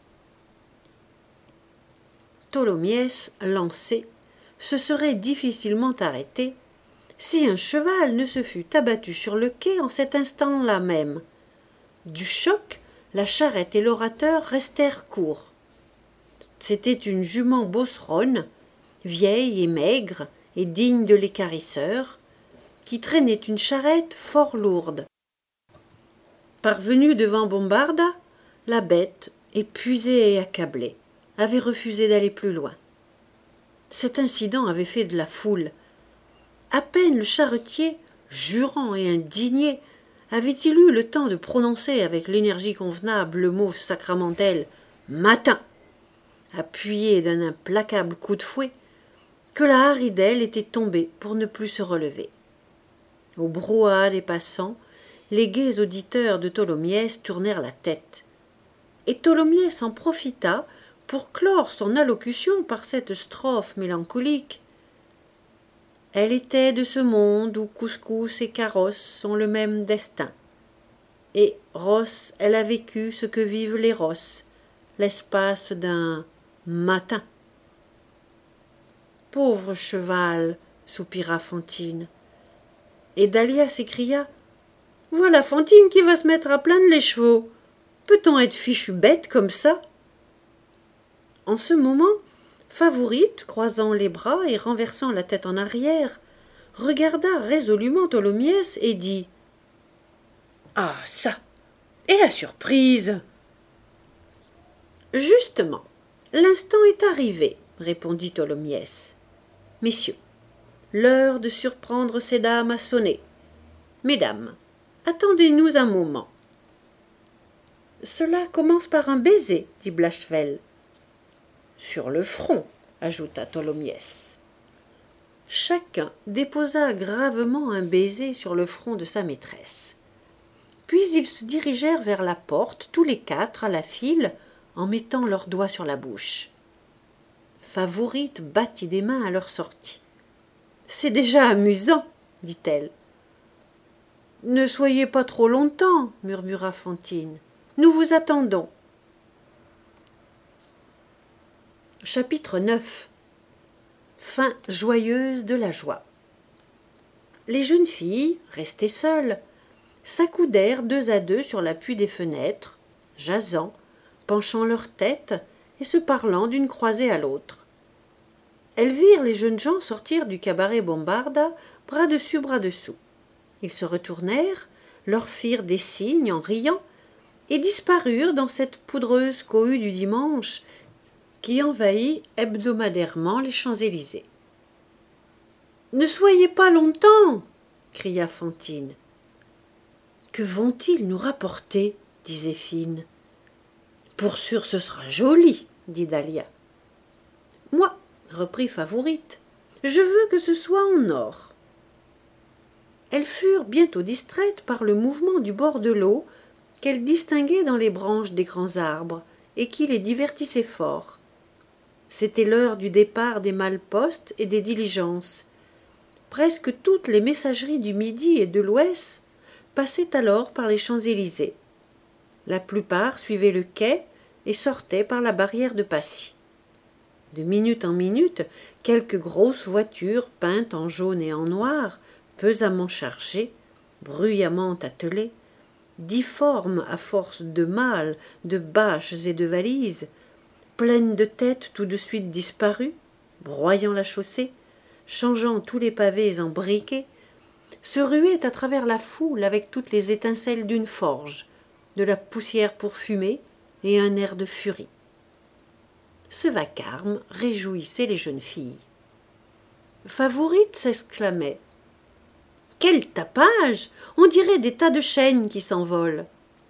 Tholomyès, lancé, se serait difficilement arrêté si un cheval ne se fût abattu sur le quai en cet instant-là même. Du choc, la charrette et l'orateur restèrent courts. C'était une jument beauceronne, vieille et maigre et digne de l'équarrisseur, qui traînait une charrette fort lourde. Parvenue devant Bombarda, la bête, épuisée et accablée, avait refusé d'aller plus loin. Cet incident avait fait de la foule. À peine le charretier, jurant et indigné, avait-il eu le temps de prononcer avec l'énergie convenable le mot sacramentel « matin », appuyé d'un implacable coup de fouet, que la haridelle était tombée pour ne plus se relever. Au brouhaha des passants, les gais auditeurs de Tholomyès tournèrent la tête. Et Tholomyès en profita pour clore son allocution par cette strophe mélancolique. Elle était de ce monde où couscous et carrosse sont le même destin. Et rosse, elle a vécu ce que vivent les rosses, l'espace d'un matin. Pauvre cheval, soupira Fantine. Et Dahlia s'écria: Voilà Fantine qui va se mettre à plaindre les chevaux. Peut-on être fichu bête comme ça? En ce moment, Favourite, croisant les bras et renversant la tête en arrière, regarda résolument Tholomyès et dit: Ah, ça! Et la surprise! Justement, l'instant est arrivé, répondit Tholomyès. Messieurs, l'heure de surprendre ces dames a sonné. Mesdames, attendez-nous un moment. Cela commence par un baiser, dit Blachevelle. Sur le front, ajouta Tholomyès. Chacun déposa gravement un baiser sur le front de sa maîtresse. Puis ils se dirigèrent vers la porte, tous les quatre à la file, en mettant leurs doigts sur la bouche. Favourite battit des mains à leur sortie. « C'est déjà amusant, dit-elle. »« Ne soyez pas trop longtemps, murmura Fantine. Nous vous attendons. » Chapitre neuf. Fin joyeuse de la joie. Les jeunes filles, restées seules, s'accoudèrent deux à deux sur l'appui des fenêtres, jasant, penchant leur tête et se parlant d'une croisée à l'autre. Elles virent les jeunes gens sortir du cabaret Bombarda, bras dessus, bras dessous. Ils se retournèrent, leur firent des signes en riant, et disparurent dans cette poudreuse cohue du dimanche qui envahit hebdomadairement les Champs-Élysées. « Ne soyez pas longtemps !» cria Fantine. « Que vont-ils nous rapporter ?» dit Zéphine. « Pour sûr ce sera joli !» dit Dahlia. « Moi, reprit Favourite, je veux que ce soit en or. » Elles furent bientôt distraites par le mouvement du bord de l'eau qu'elles distinguaient dans les branches des grands arbres et qui les divertissait fort. C'était l'heure du départ des malle-postes et des diligences. Presque toutes les messageries du Midi et de l'Ouest passaient alors par les Champs-Élysées. La plupart suivaient le quai et sortaient par la barrière de Passy. De minute en minute, quelques grosses voitures peintes en jaune et en noir, pesamment chargées, bruyamment attelées, difformes à force de malles, de bâches et de valises, pleines de têtes tout de suite disparues, broyant la chaussée, changeant tous les pavés en briquets, se ruaient à travers la foule avec toutes les étincelles d'une forge, de la poussière pour fumer, et un air de furie. Ce vacarme réjouissait les jeunes filles. Favourite s'exclamait « Quel tapage! On dirait des tas de chênes qui s'envolent !»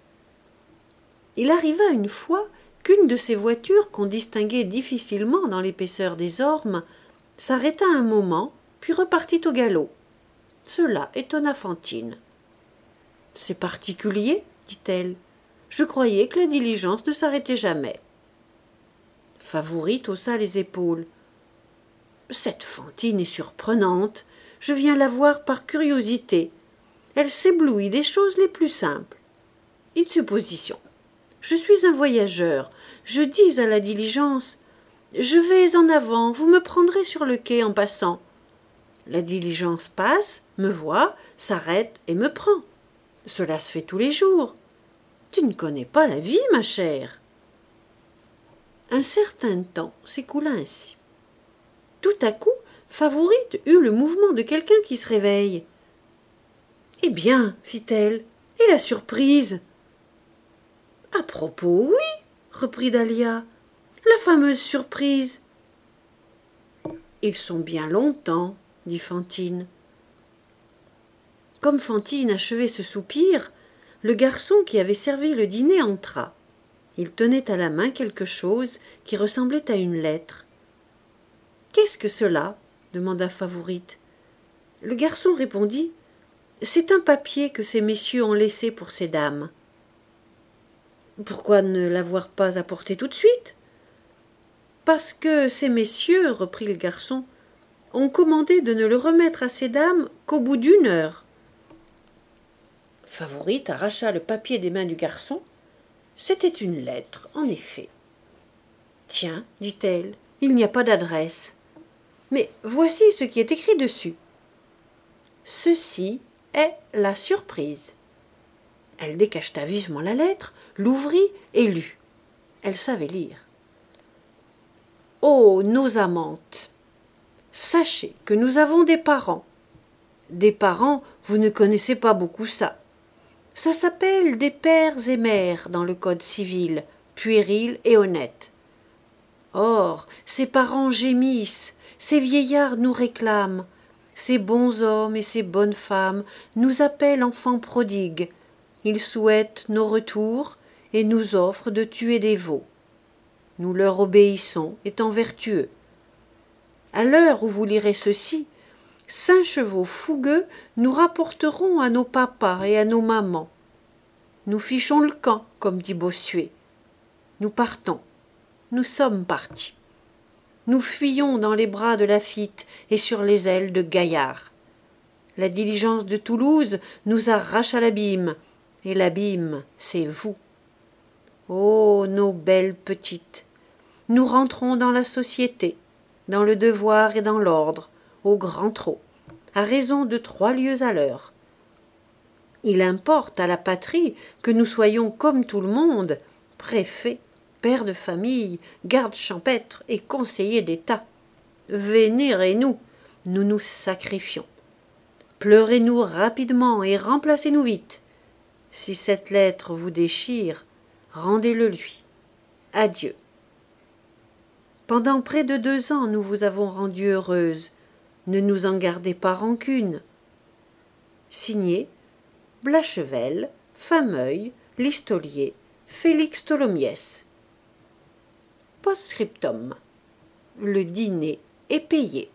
Il arriva une fois qu'une de ces voitures qu'on distinguait difficilement dans l'épaisseur des ormes s'arrêta un moment, puis repartit au galop. Cela étonna Fantine. « C'est particulier, dit-elle. Je croyais que la diligence ne s'arrêtait jamais. » Favourite haussa les épaules. « Cette Fantine est surprenante. Je viens la voir par curiosité. Elle s'éblouit des choses les plus simples. Une supposition. Je suis un voyageur. Je dis à la diligence « Je vais en avant, vous me prendrez sur le quai en passant. » La diligence passe, me voit, s'arrête et me prend. Cela se fait tous les jours. Tu ne connais pas la vie, ma chère. Un certain temps s'écoula ainsi. Tout à coup, Favourite eut le mouvement de quelqu'un qui se réveille. « Eh bien, fit-elle, et la surprise ?»« À propos, oui, reprit Dahlia, la fameuse surprise. »« Ils sont bien longtemps, dit Fantine. » Comme Fantine achevait ce soupir, le garçon qui avait servi le dîner entra. Il tenait à la main quelque chose qui ressemblait à une lettre. « Qu'est-ce que cela ?» demanda Favourite. Le garçon répondit « C'est un papier que ces messieurs ont laissé pour ces dames. »« Pourquoi ne l'avoir pas apporté tout de suite ?»« Parce que ces messieurs, reprit le garçon, ont commandé de ne le remettre à ces dames qu'au bout d'une heure. » Favourite arracha le papier des mains du garçon. C'était une lettre, en effet. « Tiens, dit-elle, il n'y a pas d'adresse. Mais voici ce qui est écrit dessus. Ceci est la surprise. » Elle décacheta vivement la lettre, l'ouvrit et lut. Elle savait lire. « Ô nos amantes, sachez que nous avons des parents. Des parents, vous ne connaissez pas beaucoup ça. Ça s'appelle des pères et mères dans le code civil, puéril et honnête. Or, ces parents gémissent, ces vieillards nous réclament, ces bons hommes et ces bonnes femmes nous appellent enfants prodigues. Ils souhaitent nos retours et nous offrent de tuer des veaux. Nous leur obéissons, étant vertueux. À l'heure où vous lirez ceci, cinq chevaux fougueux nous rapporteront à nos papas et à nos mamans. Nous fichons le camp, comme dit Bossuet. Nous partons. Nous sommes partis. Nous fuyons dans les bras de Laffitte et sur les ailes de Gaillard. La diligence de Toulouse nous arrache à l'abîme, et l'abîme, c'est vous. Ô nos belles petites, nous rentrons dans la société, dans le devoir et dans l'ordre, au grand trot, à raison de trois lieues à l'heure. Il importe à la patrie que nous soyons comme tout le monde, préfets, pères de famille, gardes champêtres et conseillers d'État. Vénérez-nous, nous nous sacrifions. Pleurez-nous rapidement et remplacez-nous vite. Si cette lettre vous déchire, rendez-le lui. Adieu. Pendant près de deux ans, nous vous avons rendue heureuse. Ne nous en gardez pas rancune. Signé Blachevelle, Fameuil, Listolier, Félix Tholomyès. Post-scriptum. Le dîner est payé.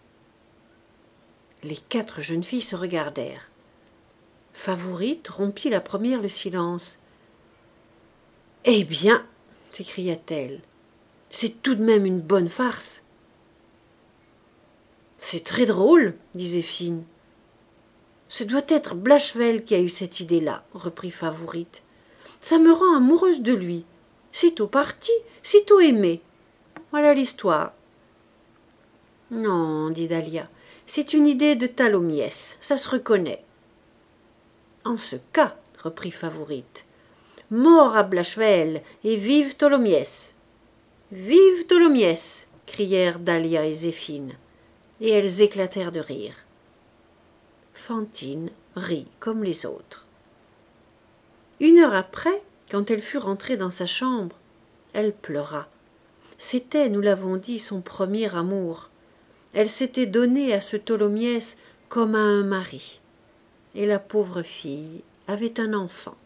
Les quatre jeunes filles se regardèrent. Favourite rompit la première le silence. « Eh bien, s'écria-t-elle, c'est tout de même une bonne farce. »« C'est très drôle, » dit Zéphine. « Ce doit être Blachevelle qui a eu cette idée-là, » reprit Favourite. « Ça me rend amoureuse de lui. Sitôt parti, sitôt aimé. Voilà l'histoire. »« Non, » dit Dahlia, « c'est une idée de Tholomyès, ça se reconnaît. »« En ce cas, » reprit Favourite, « mort à Blachevelle et vive Tholomyès. »« Vive Tholomyès » crièrent Dahlia et Zéphine, et elles éclatèrent de rire. Fantine rit comme les autres. Une heure après, Quand elle fut rentrée dans sa chambre, elle pleura. C'était, nous l'avons dit, son premier amour. Elle s'était donnée à ce Tholomyès comme à un mari. Et la pauvre fille avait un enfant.